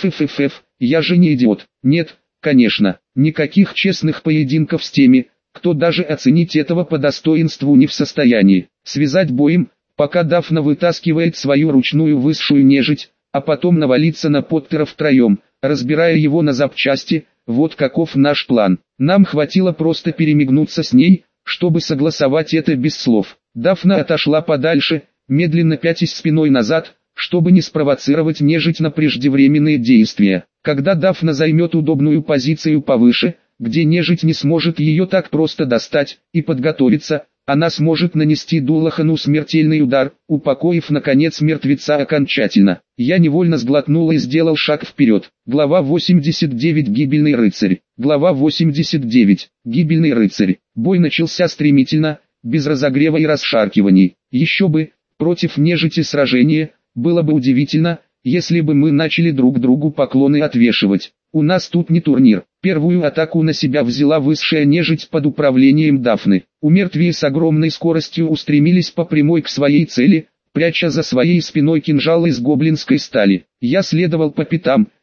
Я же не идиот. Нет, конечно, никаких честных поединков с теми, кто даже оценить этого по достоинству не в состоянии. Связать боем, пока Дафна вытаскивает свою ручную высшую нежить, а потом навалиться на Поттера втроем, разбирая его на запчасти. Вот каков наш план. Нам хватило просто перемигнуться с ней, чтобы согласовать это без слов. Дафна отошла подальше, медленно пятясь спиной назад, чтобы не спровоцировать нежить на преждевременные действия. Когда Дафна займет удобную позицию повыше, где нежить не сможет ее так просто достать, и подготовиться, она сможет нанести Дулахану смертельный удар, упокоив наконец мертвеца окончательно. Я невольно сглотнул и сделал шаг вперед. Глава 89. Гибельный рыцарь. Глава 89. Гибельный рыцарь. Бой начался стремительно, без разогрева и расшаркиваний. Еще бы, против нежити сражение, было бы удивительно, если бы мы начали друг другу поклоны отвешивать. У нас тут не турнир. Первую атаку на себя взяла высшая нежить под управлением Дафны. Умертвие с огромной скоростью устремились по прямой к своей цели, пряча за своей спиной кинжалы из гоблинской стали. Я следовал по пятам,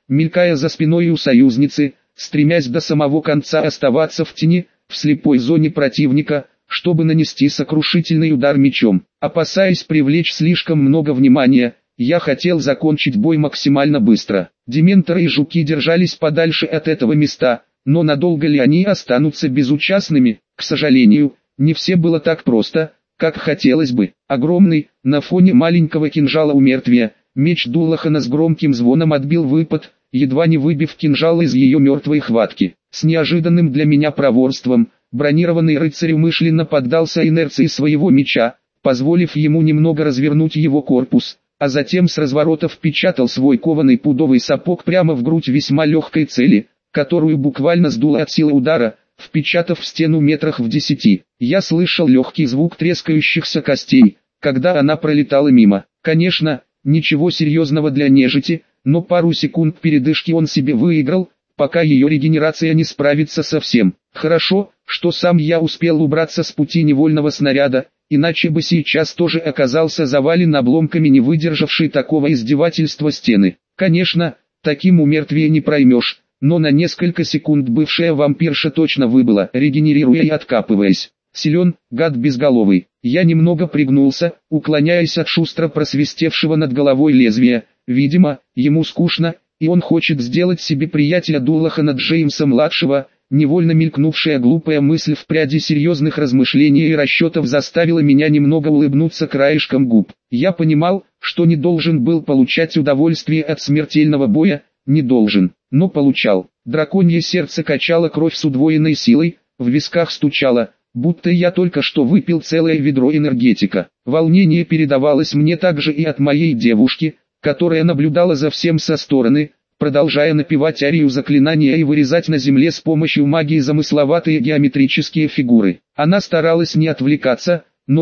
мелькая за спиной у союзницы, стремясь до самого конца оставаться в тени, в слепой зоне противника, чтобы нанести сокрушительный удар мечом. Опасаясь привлечь слишком много внимания, я хотел закончить бой максимально быстро. Дементоры и жуки держались подальше от этого места, но надолго ли они останутся безучастными? К сожалению, не все было так просто, как хотелось бы. Огромный, на фоне маленького кинжала умертвия, меч Дулахана с громким звоном отбил выпад, едва не выбив кинжал из ее мертвой хватки. С неожиданным для меня проворством, бронированный рыцарь умышленно поддался инерции своего меча, позволив ему немного развернуть его корпус, а затем с разворота впечатал свой кованый пудовый сапог прямо в грудь весьма легкой цели, которую буквально сдуло от силы удара, впечатав в стену метрах в 10. Я слышал легкий звук трескающихся костей, когда она пролетала мимо. Конечно, ничего серьезного для нежити, но пару секунд передышки он себе выиграл, пока ее регенерация не справится совсем. Хорошо, что сам я успел убраться с пути невольного снаряда, иначе бы сейчас тоже оказался завален обломками не выдержавшей такого издевательства стены. Конечно, таким умертвие не проймешь, но на несколько секунд бывшая вампирша точно выбыла, регенерируя и откапываясь. Силен, гад безголовый. Я немного пригнулся, уклоняясь от шустро просвистевшего над головой лезвия. Видимо, ему скучно, и он хочет сделать себе приятеля Дулахана Джеймса-младшего. Невольно мелькнувшая глупая мысль в пряди серьезных размышлений и расчетов заставила меня немного улыбнуться краешком губ. Я понимал, что не должен был получать удовольствие от смертельного боя, не должен, но получал. Драконье сердце качало кровь с удвоенной силой, в висках стучало, будто я только что выпил целое ведро энергетика. Волнение передавалось мне также и от моей девушки, которая наблюдала за всем со стороны, продолжая напевать арию заклинания и вырезать на земле с помощью магии замысловатые геометрические фигуры. Она старалась не отвлекаться, но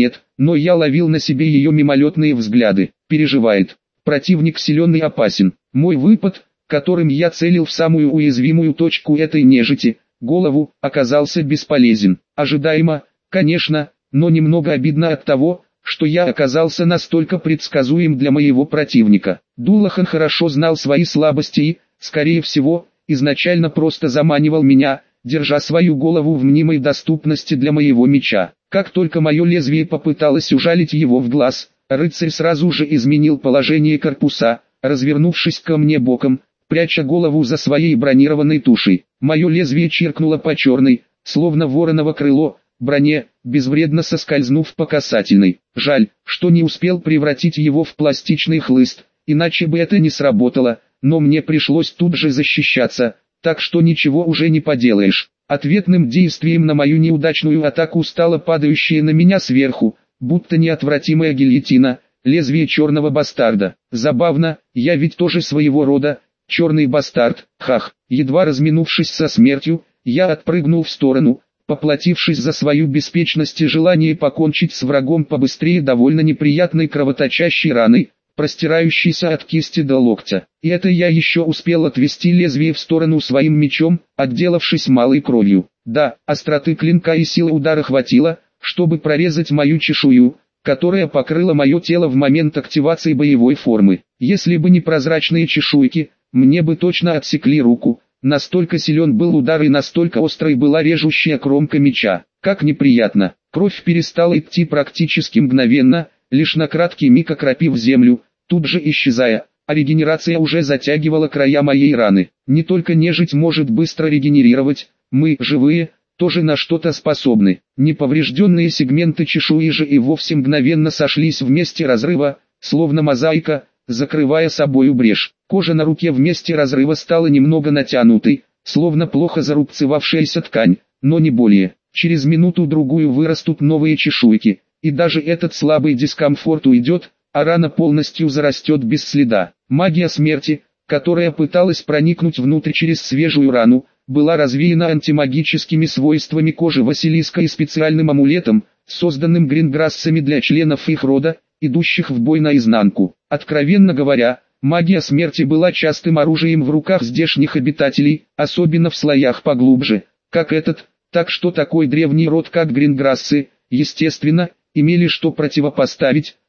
но я ловил на себе ее мимолетные взгляды. Переживает. Противник силен и опасен. Мой выпад, которым я целил в самую уязвимую точку этой нежити, голову, оказался бесполезен. Ожидаемо, конечно, но немного обидно от того, что я оказался настолько предсказуем для моего противника. Дулахан хорошо знал свои слабости и, скорее всего, изначально просто заманивал меня, держа свою голову в мнимой доступности для моего меча. Как только мое лезвие попыталось ужалить его в глаз, рыцарь сразу же изменил положение корпуса, развернувшись ко мне боком, пряча голову за своей бронированной тушей. Мое лезвие чиркнуло по черной, словно вороново крыло, броне, безвредно соскользнув по касательной. Жаль, что не успел превратить его в пластичный хлыст, иначе бы это не сработало, но мне пришлось тут же защищаться, так что ничего уже не поделаешь. Ответным действием на мою неудачную атаку стало падающее на меня сверху, будто неотвратимая гильотина, лезвие черного бастарда. Забавно, я ведь тоже своего рода черный бастард, хах. Едва разминувшись со смертью, я отпрыгнул в сторону, поплатившись за свою беспечность и желание покончить с врагом побыстрее довольно неприятной кровоточащей раной, простирающейся от кисти до локтя. И это я еще успел отвести лезвие в сторону своим мечом, отделавшись малой кровью. Да, остроты клинка и силы удара хватило, чтобы прорезать мою чешую, которая покрыла мое тело в момент активации боевой формы. Если бы не прозрачные чешуйки, мне бы точно отсекли руку. Настолько силен был удар и настолько острой была режущая кромка меча. Как неприятно. Кровь перестала идти практически мгновенно, лишь на краткий миг окропив землю, тут же исчезая, а регенерация уже затягивала края моей раны. Не только нежить может быстро регенерировать, мы, живые, тоже на что-то способны. Неповрежденные сегменты чешуи же и вовсе мгновенно сошлись в месте разрыва, словно мозаика, закрывая собою брешь. Кожа на руке в месте разрыва стала немного натянутой, словно плохо зарубцевавшаяся ткань, но не более. Через минуту-другую вырастут новые чешуйки, и даже этот слабый дискомфорт уйдет, а рана полностью зарастет без следа. Магия смерти, которая пыталась проникнуть внутрь через свежую рану, была развеяна антимагическими свойствами кожи Василиска и специальным амулетом, созданным гринграссами для членов их рода, идущих в бой наизнанку. Откровенно говоря, магия смерти была частым оружием в руках здешних обитателей, особенно в слоях поглубже, как этот, так что такой древний род как гринграссы, естественно, имели что противопоставить,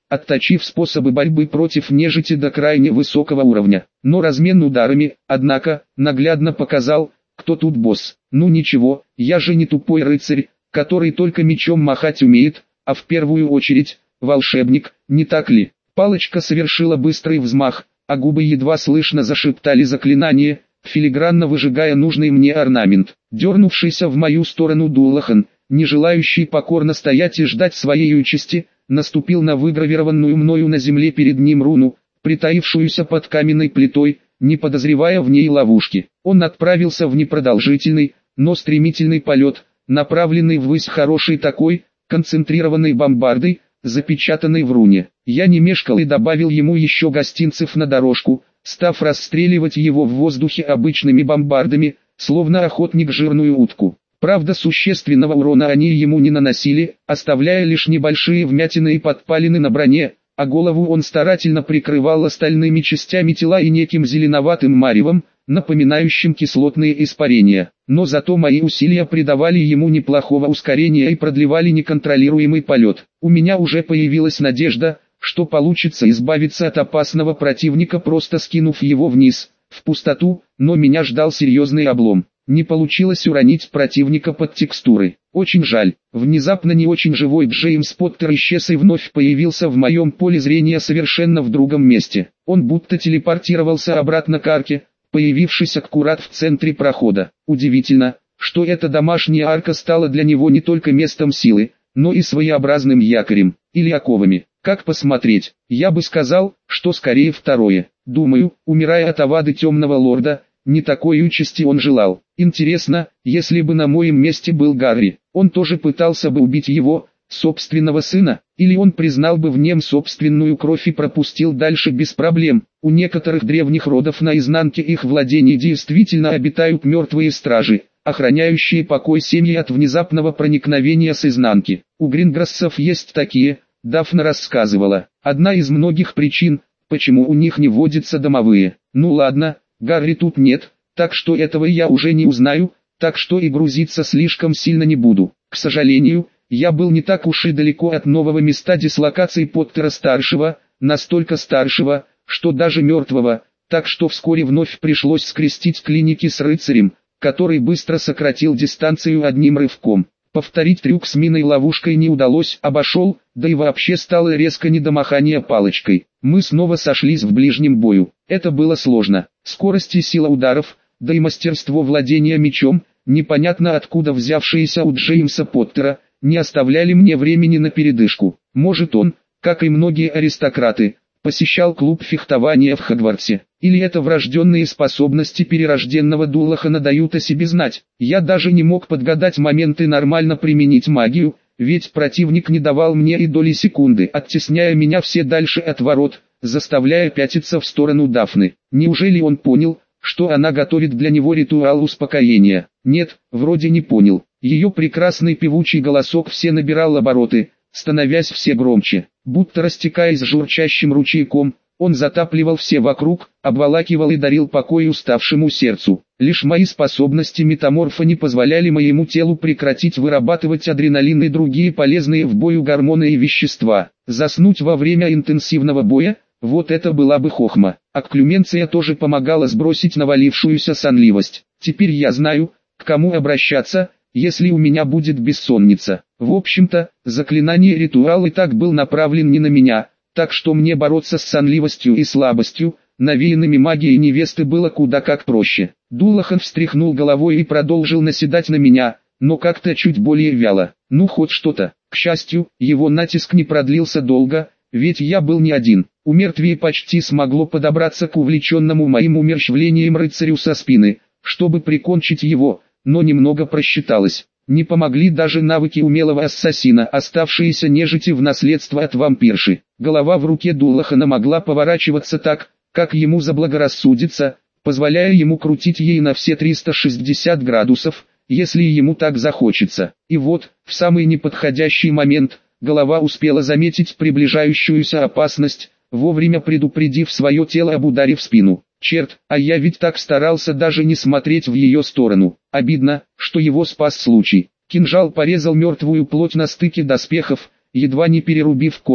отточив способы борьбы против нежити до крайне высокого уровня. Но размен ударами, однако, наглядно показал, кто тут босс. Ну ничего, я же не тупой рыцарь, который только мечом махать умеет, а в первую очередь, волшебник, не так ли? Палочка совершила быстрый взмах, а губы едва слышно зашептали заклинание, филигранно выжигая нужный мне орнамент. Дернувшийся в мою сторону Дулахан, не желающий покорно стоять и ждать своей участи, наступил на выгравированную мною на земле перед ним руну, притаившуюся под каменной плитой, не подозревая в ней ловушки. Он отправился в непродолжительный, но стремительный полет, направленный ввысь хорошей такой, концентрированной бомбардой, запечатанной в руне. Я не мешкал и добавил ему еще гостинцев на дорожку, став расстреливать его в воздухе обычными бомбардами, словно охотник жирную утку. Правда, существенного урона они ему не наносили, оставляя лишь небольшие вмятины и подпалины на броне, а голову он старательно прикрывал остальными частями тела и неким зеленоватым маревом, напоминающим кислотные испарения. Но зато мои усилия придавали ему неплохого ускорения и продлевали неконтролируемый полет. У меня уже появилась надежда, что получится избавиться от опасного противника, просто скинув его вниз, в пустоту, но меня ждал серьезный облом. Не получилось уронить противника под текстуры. Очень жаль. Внезапно не очень живой Джеймс Поттер исчез и вновь появился в моем поле зрения совершенно в другом месте. Он будто телепортировался обратно к арке, появившись аккурат в центре прохода. Удивительно, что эта домашняя арка стала для него не только местом силы, но и своеобразным якорем, или оковами. Как посмотреть? Я бы сказал, что скорее второе. Думаю, умирая от авады темного лорда, не такой участи он желал. Интересно, если бы на моем месте был Гарри, он тоже пытался бы убить его, собственного сына, или он признал бы в нем собственную кровь и пропустил дальше без проблем. У некоторых древних родов на изнанке их владений действительно обитают мертвые стражи, охраняющие покой семьи от внезапного проникновения с изнанки. У Гринграссов есть такие, Дафна рассказывала. Одна из многих причин, почему у них не водятся домовые. Ну ладно, Гарри тут нет, так что этого я уже не узнаю, так что и грузиться слишком сильно не буду. К сожалению, я был не так уж и далеко от нового места дислокации Поттера-старшего, настолько старшего, что даже мертвого, так что вскоре вновь пришлось скрестить клиники с рыцарем, который быстро сократил дистанцию одним рывком. Повторить трюк с миной-ловушкой не удалось, обошел, да и вообще стало резко не до махания палочкой. Мы снова сошлись в ближнем бою. Это было сложно. Скорость и сила ударов, да и мастерство владения мечом, непонятно откуда взявшиеся у Джеймса Поттера, не оставляли мне времени на передышку. Может он, как и многие аристократы, посещал клуб фехтования в Хогвартсе, или это врожденные способности перерожденного Дулахана дают о себе знать. Я даже не мог подгадать момент и нормально применить магию, ведь противник не давал мне и доли секунды, оттесняя меня все дальше от ворот, заставляя пятиться в сторону Дафны. Неужели он понял, что она готовит для него ритуал успокоения? Нет, вроде не понял. Ее прекрасный певучий голосок все набирал обороты, становясь все громче, будто растекаясь журчащим ручейком, он затапливал все вокруг, обволакивал и дарил покой уставшему сердцу. Лишь мои способности метаморфа не позволяли моему телу прекратить вырабатывать адреналин и другие полезные в бою гормоны и вещества. Заснуть во время интенсивного боя – вот это была бы хохма. Акклюменция тоже помогала сбросить навалившуюся сонливость. Теперь я знаю, к кому обращаться, если у меня будет бессонница. В общем-то, заклинание ритуал и так был направлен не на меня, так что мне бороться с сонливостью и слабостью, навеянными магией невесты, было куда как проще. Дулахан встряхнул головой и продолжил наседать на меня, но как-то чуть более вяло. Ну хоть что-то. К счастью, его натиск не продлился долго, ведь я был не один. Умертвие почти смогло подобраться к увлеченному моим умерщвлением рыцарю со спины, чтобы прикончить его, но немного просчиталось. Не помогли даже навыки умелого ассасина, оставшиеся нежити в наследство от вампирши. Голова в руке Дулахана могла поворачиваться так, как ему заблагорассудится, позволяя ему крутить ей на все 360 градусов, если ему так захочется. И вот, в самый неподходящий момент, голова успела заметить приближающуюся опасность, вовремя предупредив свое тело об ударе в спину. Черт, а я ведь так старался даже не смотреть в ее сторону. Обидно, что его спас случай. Кинжал порезал мертвую плоть на стыке доспехов, едва не перерубив кости,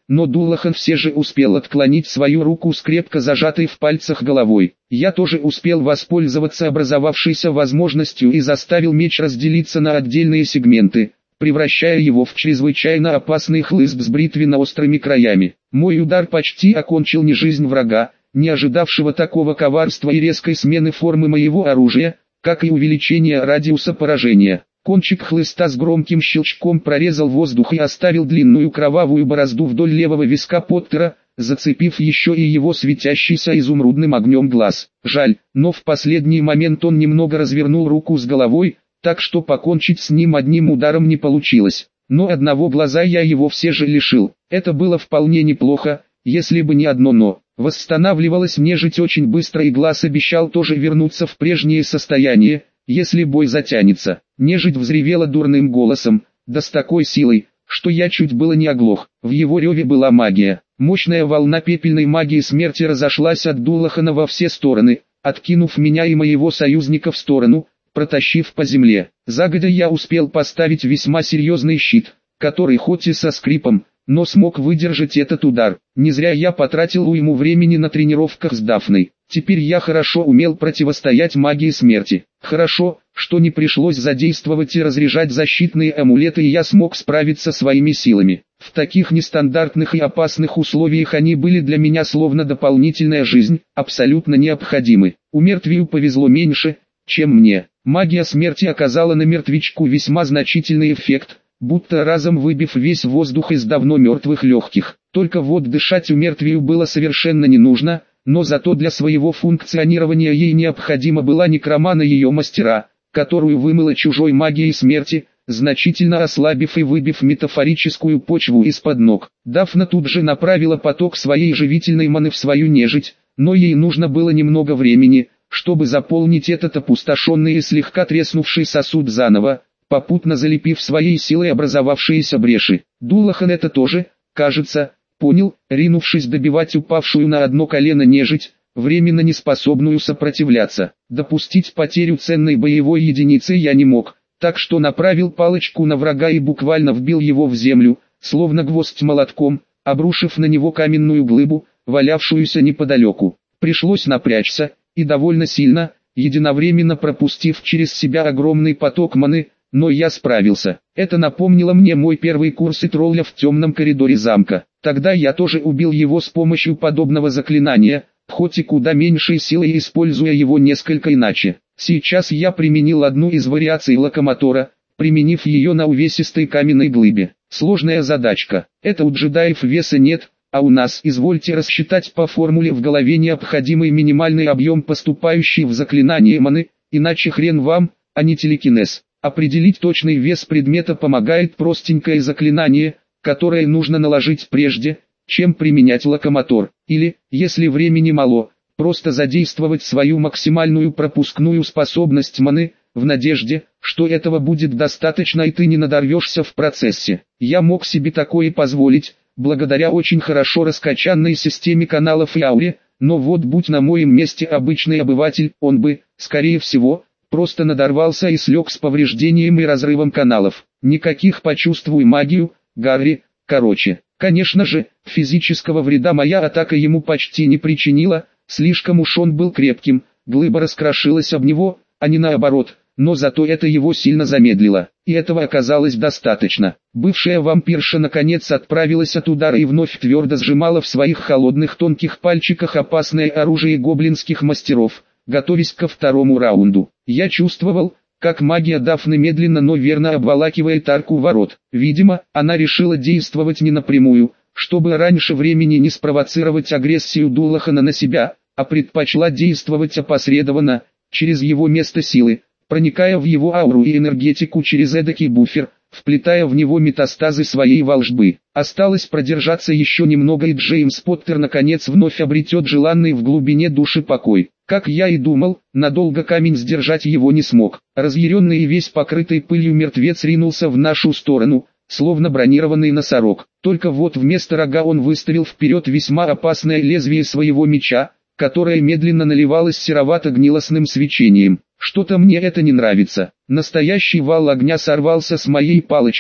но Дулахан все же успел отклонить свою руку с крепко зажатой в пальцах головой. Я тоже успел воспользоваться образовавшейся возможностью и заставил меч разделиться на отдельные сегменты, превращая его в чрезвычайно опасный хлыст с бритвенно-острыми краями. Мой удар почти окончил не жизнь врага, не ожидавшего такого коварства и резкой смены формы моего оружия, как и увеличение радиуса поражения. Кончик хлыста с громким щелчком прорезал воздух и оставил длинную кровавую борозду вдоль левого виска Поттера, зацепив еще и его светящийся изумрудным огнем глаз. Жаль, но в последний момент он немного развернул руку с головой, так что покончить с ним одним ударом не получилось. Но одного глаза я его все же лишил. Это было вполне неплохо, если бы не одно «но». Восстанавливалась нежить очень быстро и глаз обещал тоже вернуться в прежнее состояние, если бой затянется. Нежить взревела дурным голосом, да с такой силой, что я чуть было не оглох. В его реве была магия. Мощная волна пепельной магии смерти разошлась от Дулахана во все стороны, откинув меня и моего союзника в сторону, протащив по земле. Загодя я успел поставить весьма серьезный щит, который хоть и со скрипом, но смог выдержать этот удар. Не зря я потратил уйму времени на тренировках с Дафной. Теперь я хорошо умел противостоять магии смерти. Хорошо, что не пришлось задействовать и разряжать защитные амулеты, и я смог справиться своими силами. В таких нестандартных и опасных условиях они были для меня словно дополнительная жизнь, абсолютно необходимы. У мертвию повезло меньше, чем мне. Магия смерти оказала на мертвечку весьма значительный эффект, будто разом выбив весь воздух из давно мертвых легких. Только вот дышать у мертвию было совершенно не нужно, но зато для своего функционирования ей необходима была некромана ее мастера, которую вымыло чужой магией смерти, значительно ослабив и выбив метафорическую почву из-под ног. Дафна тут же направила поток своей живительной маны в свою нежить, но ей нужно было немного времени, чтобы заполнить этот опустошенный и слегка треснувший сосуд заново, попутно залепив своей силой образовавшиеся бреши. Дулахан это тоже, кажется, понял, ринувшись добивать упавшую на одно колено нежить, временно неспособную сопротивляться. Допустить потерю ценной боевой единицы я не мог, так что направил палочку на врага и буквально вбил его в землю, словно гвоздь молотком, обрушив на него каменную глыбу, валявшуюся неподалеку. Пришлось напрячься, и довольно сильно, единовременно пропустив через себя огромный поток маны, но я справился. Это напомнило мне мой первый курс и тролля в темном коридоре замка. Тогда я тоже убил его с помощью подобного заклинания, хоть и куда меньшей силой, используя его несколько иначе. Сейчас я применил одну из вариаций локомотора, применив ее на увесистой каменной глыбе. Сложная задачка. Это у джедаев веса нет, а у нас. Извольте рассчитать по формуле в голове необходимый минимальный объем поступающий в заклинание маны, иначе хрен вам, а не телекинез. Определить точный вес предмета помогает простенькое заклинание, которое нужно наложить прежде, чем применять локомотор. Или, если времени мало, просто задействовать свою максимальную пропускную способность маны, в надежде, что этого будет достаточно и ты не надорвешься в процессе. Я мог себе такое позволить, благодаря очень хорошо раскачанной системе каналов и ауре, но вот будь на моем месте обычный обыватель, он бы, скорее всего, просто надорвался и слег с повреждением и разрывом каналов. Никаких «почувствуй магию», Гарри, короче. Конечно же, физического вреда моя атака ему почти не причинила, слишком уж он был крепким, глыба раскрошилась об него, а не наоборот, но зато это его сильно замедлило, и этого оказалось достаточно. Бывшая вампирша наконец отправилась от удара и вновь твердо сжимала в своих холодных тонких пальчиках опасное оружие гоблинских мастеров, готовясь ко второму раунду. Я чувствовал, как магия Дафны медленно, но верно обволакивает арку ворот. Видимо, она решила действовать не напрямую, чтобы раньше времени не спровоцировать агрессию Дулахана на себя, а предпочла действовать опосредованно, через его место силы, проникая в его ауру и энергетику через эдакий буфер, вплетая в него метастазы своей волжбы. Осталось продержаться еще немного, и Джеймс Поттер наконец вновь обретет желанный в глубине души покой. Как я и думал, надолго камень сдержать его не смог. Разъяренный и весь покрытый пылью мертвец ринулся в нашу сторону, словно бронированный носорог. Только вот вместо рога он выставил вперед весьма опасное лезвие своего меча, которое медленно наливалось серовато-гнилостным свечением. Что-то мне это не нравится. Настоящий вал огня сорвался с моей палочки,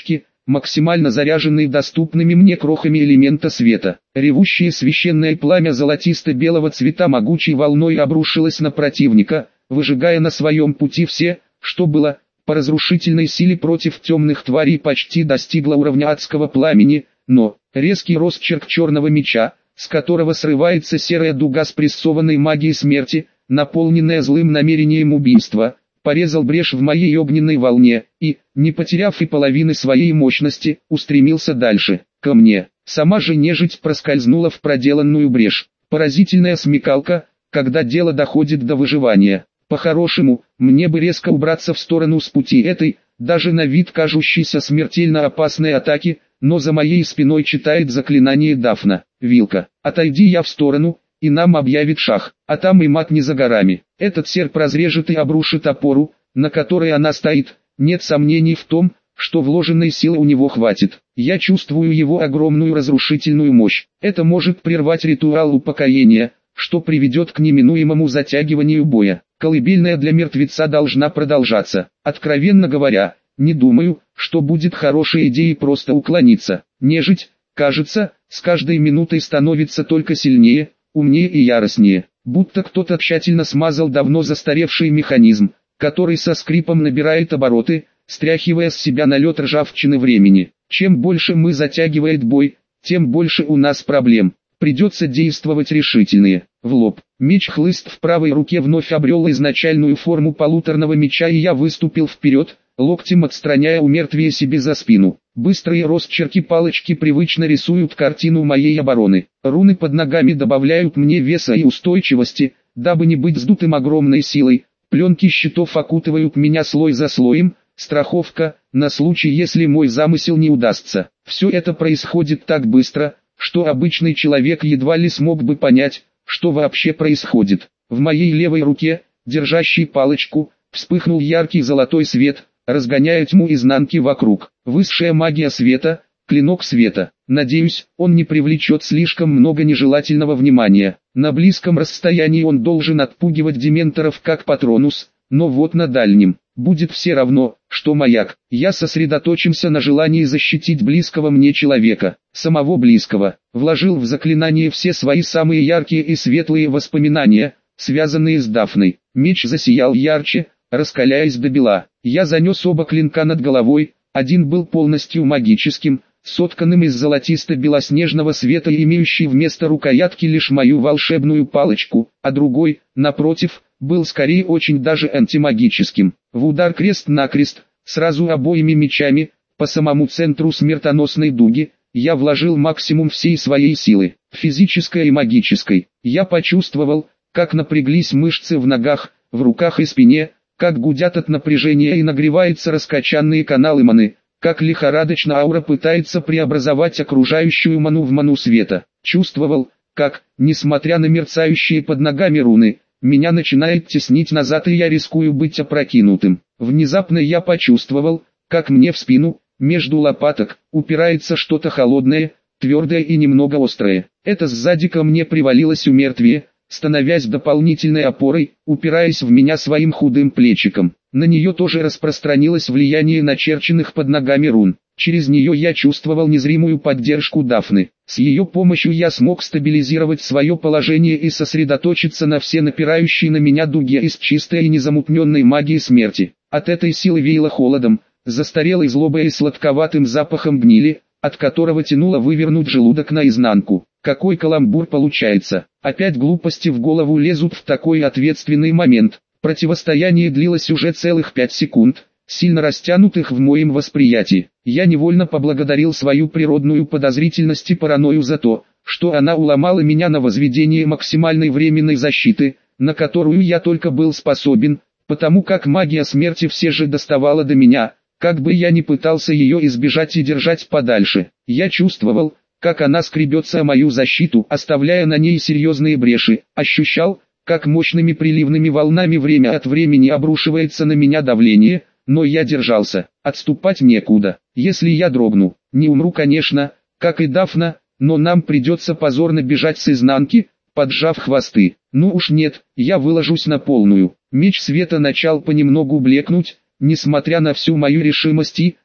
максимально заряженный доступными мне крохами элемента света. Ревущее священное пламя золотисто-белого цвета могучей волной обрушилось на противника, выжигая на своем пути все, что было, по разрушительной силе против темных тварей почти достигло уровня адского пламени, но резкий росчерк черного меча, с которого срывается серая дуга спрессованной магией смерти, наполненная злым намерением убийства, порезал брешь в моей огненной волне, и, не потеряв и половины своей мощности, устремился дальше, ко мне. Сама же нежить проскользнула в проделанную брешь. Поразительная смекалка, когда дело доходит до выживания. По-хорошему, мне бы резко убраться в сторону с пути этой, даже на вид кажущейся смертельно опасной атаки, но за моей спиной читает заклинание Дафна. «Вилка, отойди я в сторону, и нам объявит шах, а там и мат не за горами. Этот серп разрежет и обрушит опору, на которой она стоит, нет сомнений в том, что вложенной силы у него хватит. Я чувствую его огромную разрушительную мощь. Это может прервать ритуал упокоения, что приведет к неминуемому затягиванию боя. Колыбельная для мертвеца должна продолжаться. Откровенно говоря, не думаю, что будет хорошей идеей просто уклониться. Нежить, кажется, с каждой минутой становится только сильнее, умнее и яростнее. Будто кто-то тщательно смазал давно застаревший механизм, который со скрипом набирает обороты, стряхивая с себя налет ржавчины времени. Чем больше мы затягивает бой, тем больше у нас проблем. Придется действовать решительнее. В лоб. Меч-хлыст в правой руке вновь обрел изначальную форму полуторного меча, и я выступил вперед, локтем отстраняя умертвие себе за спину. Быстрые росчерки палочки привычно рисуют картину моей обороны. Руны под ногами добавляют мне веса и устойчивости, дабы не быть сдутым огромной силой. Пленки щитов окутывают меня слой за слоем, страховка, на случай если мой замысел не удастся. Все это происходит так быстро, что обычный человек едва ли смог бы понять, что вообще происходит. В моей левой руке, держащей палочку, вспыхнул яркий золотой свет, разгоняя тьму изнанки вокруг. Высшая магия света, клинок света. Надеюсь, он не привлечет слишком много нежелательного внимания. На близком расстоянии он должен отпугивать дементоров как патронус, но вот на дальнем будет все равно, что маяк. Я сосредоточимся на желании защитить близкого мне человека, самого близкого. Вложил в заклинание все свои самые яркие и светлые воспоминания, связанные с Дафной. Меч засиял ярче, раскаляясь до бела. Я занес оба клинка над головой, один был полностью магическим, сотканным из золотисто-белоснежного света и имеющий вместо рукоятки лишь мою волшебную палочку, а другой, напротив, был скорее очень даже антимагическим. В удар крест-накрест, сразу обоими мечами, по самому центру смертоносной дуги, я вложил максимум всей своей силы, физической и магической. Я почувствовал, как напряглись мышцы в ногах, в руках и спине, как гудят от напряжения и нагреваются раскачанные каналы маны, как лихорадочно аура пытается преобразовать окружающую ману в ману света. Чувствовал, как, несмотря на мерцающие под ногами руны, меня начинает теснить назад, и я рискую быть опрокинутым. Внезапно я почувствовал, как мне в спину, между лопаток, упирается что-то холодное, твердое и немного острое. Это сзади ко мне привалилось умертвие, становясь дополнительной опорой, упираясь в меня своим худым плечиком. На нее тоже распространилось влияние начерченных под ногами рун. Через нее я чувствовал незримую поддержку Дафны. С ее помощью я смог стабилизировать свое положение и сосредоточиться на все напирающие на меня дуги из чистой и незамутненной магии смерти. От этой силы веяло холодом, застарелой злобой и сладковатым запахом гнили, от которого тянуло вывернуть желудок наизнанку. Какой каламбур получается. Опять глупости в голову лезут в такой ответственный момент. Противостояние длилось уже целых 5 секунд, сильно растянутых в моем восприятии. Я невольно поблагодарил свою природную подозрительность и паранойю за то, что она уломала меня на возведение максимальной временной защиты, на которую я только был способен, потому как магия смерти все же доставала до меня, как бы я ни пытался ее избежать и держать подальше. Я чувствовал, как она скребется о мою защиту, оставляя на ней серьезные бреши, ощущал, как мощными приливными волнами время от времени обрушивается на меня давление, но я держался, отступать некуда. Если я дрогну, не умру, конечно, как и Дафна, но нам придется позорно бежать с изнанки, поджав хвосты. Ну уж нет, я выложусь на полную. Меч света начал понемногу блекнуть, несмотря на всю мою решимость и,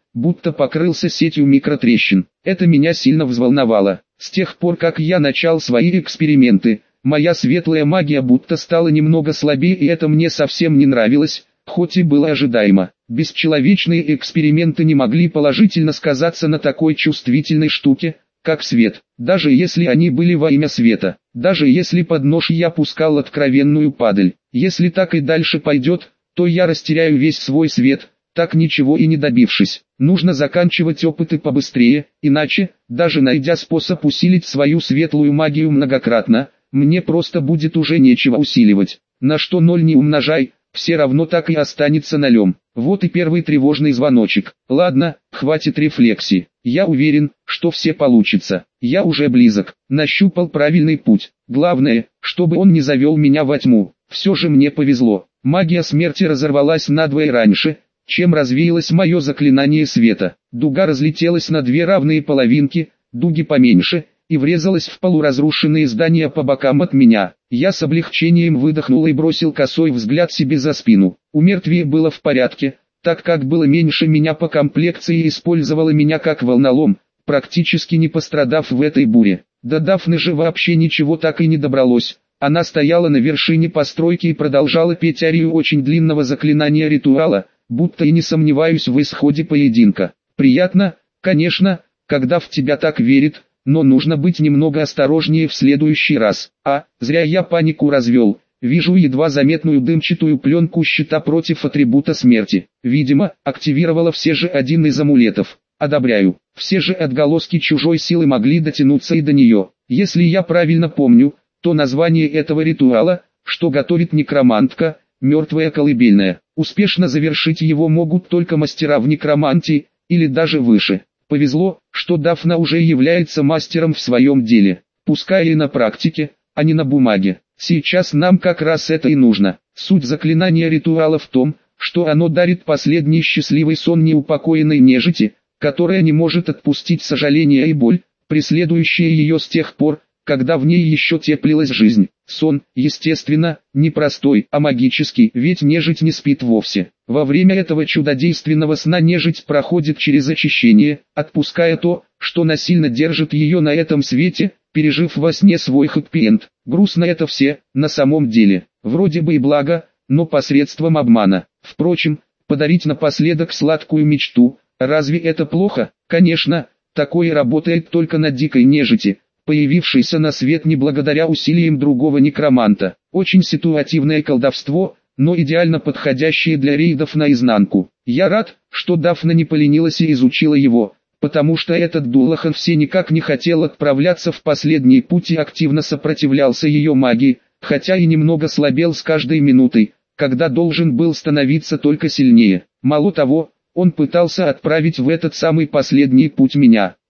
будто покрылся сетью микротрещин. Это меня сильно взволновало. С тех пор, как я начал свои эксперименты, моя светлая магия будто стала немного слабее, и это мне совсем не нравилось, хоть и было ожидаемо. Бесчеловечные эксперименты не могли положительно сказаться на такой чувствительной штуке, как свет, даже если они были во имя света, даже если под нож я пускал откровенную падаль. Если так и дальше пойдет, то я растеряю весь свой свет, так ничего и не добившись. Нужно заканчивать опыты побыстрее, иначе, даже найдя способ усилить свою светлую магию многократно, мне просто будет уже нечего усиливать. На что ноль не умножай, все равно так и останется нулем. Вот и первый тревожный звоночек. Ладно, хватит рефлексии. Я уверен, что все получится. Я уже близок, нащупал правильный путь. Главное, чтобы он не завел меня во тьму. Все же мне повезло. Магия смерти разорвалась надвое раньше, чем развеялось мое заклинание света. Дуга разлетелась на две равные половинки, дуги поменьше, и врезалась в полуразрушенные здания по бокам от меня. Я с облегчением выдохнул и бросил косой взгляд себе за спину. У мертвия было в порядке, так как было меньше меня по комплекции и использовала меня как волнолом, практически не пострадав в этой буре. До Дафны же вообще ничего так и не добралось. Она стояла на вершине постройки и продолжала петь арию очень длинного заклинания ритуала, будто и не сомневаюсь в исходе поединка. Приятно, конечно, когда в тебя так верит, но нужно быть немного осторожнее в следующий раз. Зря я панику развел. Вижу едва заметную дымчатую пленку щита против атрибута смерти. Видимо, активировала все же один из амулетов. Одобряю. Все же отголоски чужой силы могли дотянуться и до нее. Если я правильно помню, то название этого ритуала, что готовит некромантка, мертвая колыбельная. Успешно завершить его могут только мастера в некромантии, или даже выше. Повезло, что Дафна уже является мастером в своем деле, пускай и на практике, а не на бумаге. Сейчас нам как раз это и нужно. Суть заклинания ритуала в том, что оно дарит последний счастливый сон неупокоенной нежити, которая не может отпустить сожаление и боль, преследующие ее с тех пор, когда в ней еще теплилась жизнь. Сон, естественно, не простой, а магический, ведь нежить не спит вовсе. Во время этого чудодейственного сна нежить проходит через очищение, отпуская то, что насильно держит ее на этом свете, пережив во сне свой хэппи-энд. Грустно это все, на самом деле. Вроде бы и благо, но посредством обмана. Впрочем, подарить напоследок сладкую мечту, разве это плохо? Конечно, такое работает только на дикой нежити, появившийся на свет не благодаря усилиям другого некроманта. Очень ситуативное колдовство, но идеально подходящее для рейдов наизнанку. Я рад, что Дафна не поленилась и изучила его, потому что этот Дулахан все никак не хотел отправляться в последний путь и активно сопротивлялся ее магии, хотя и немного слабел с каждой минутой, когда должен был становиться только сильнее. Мало того, он пытался отправить в этот самый последний путь меня.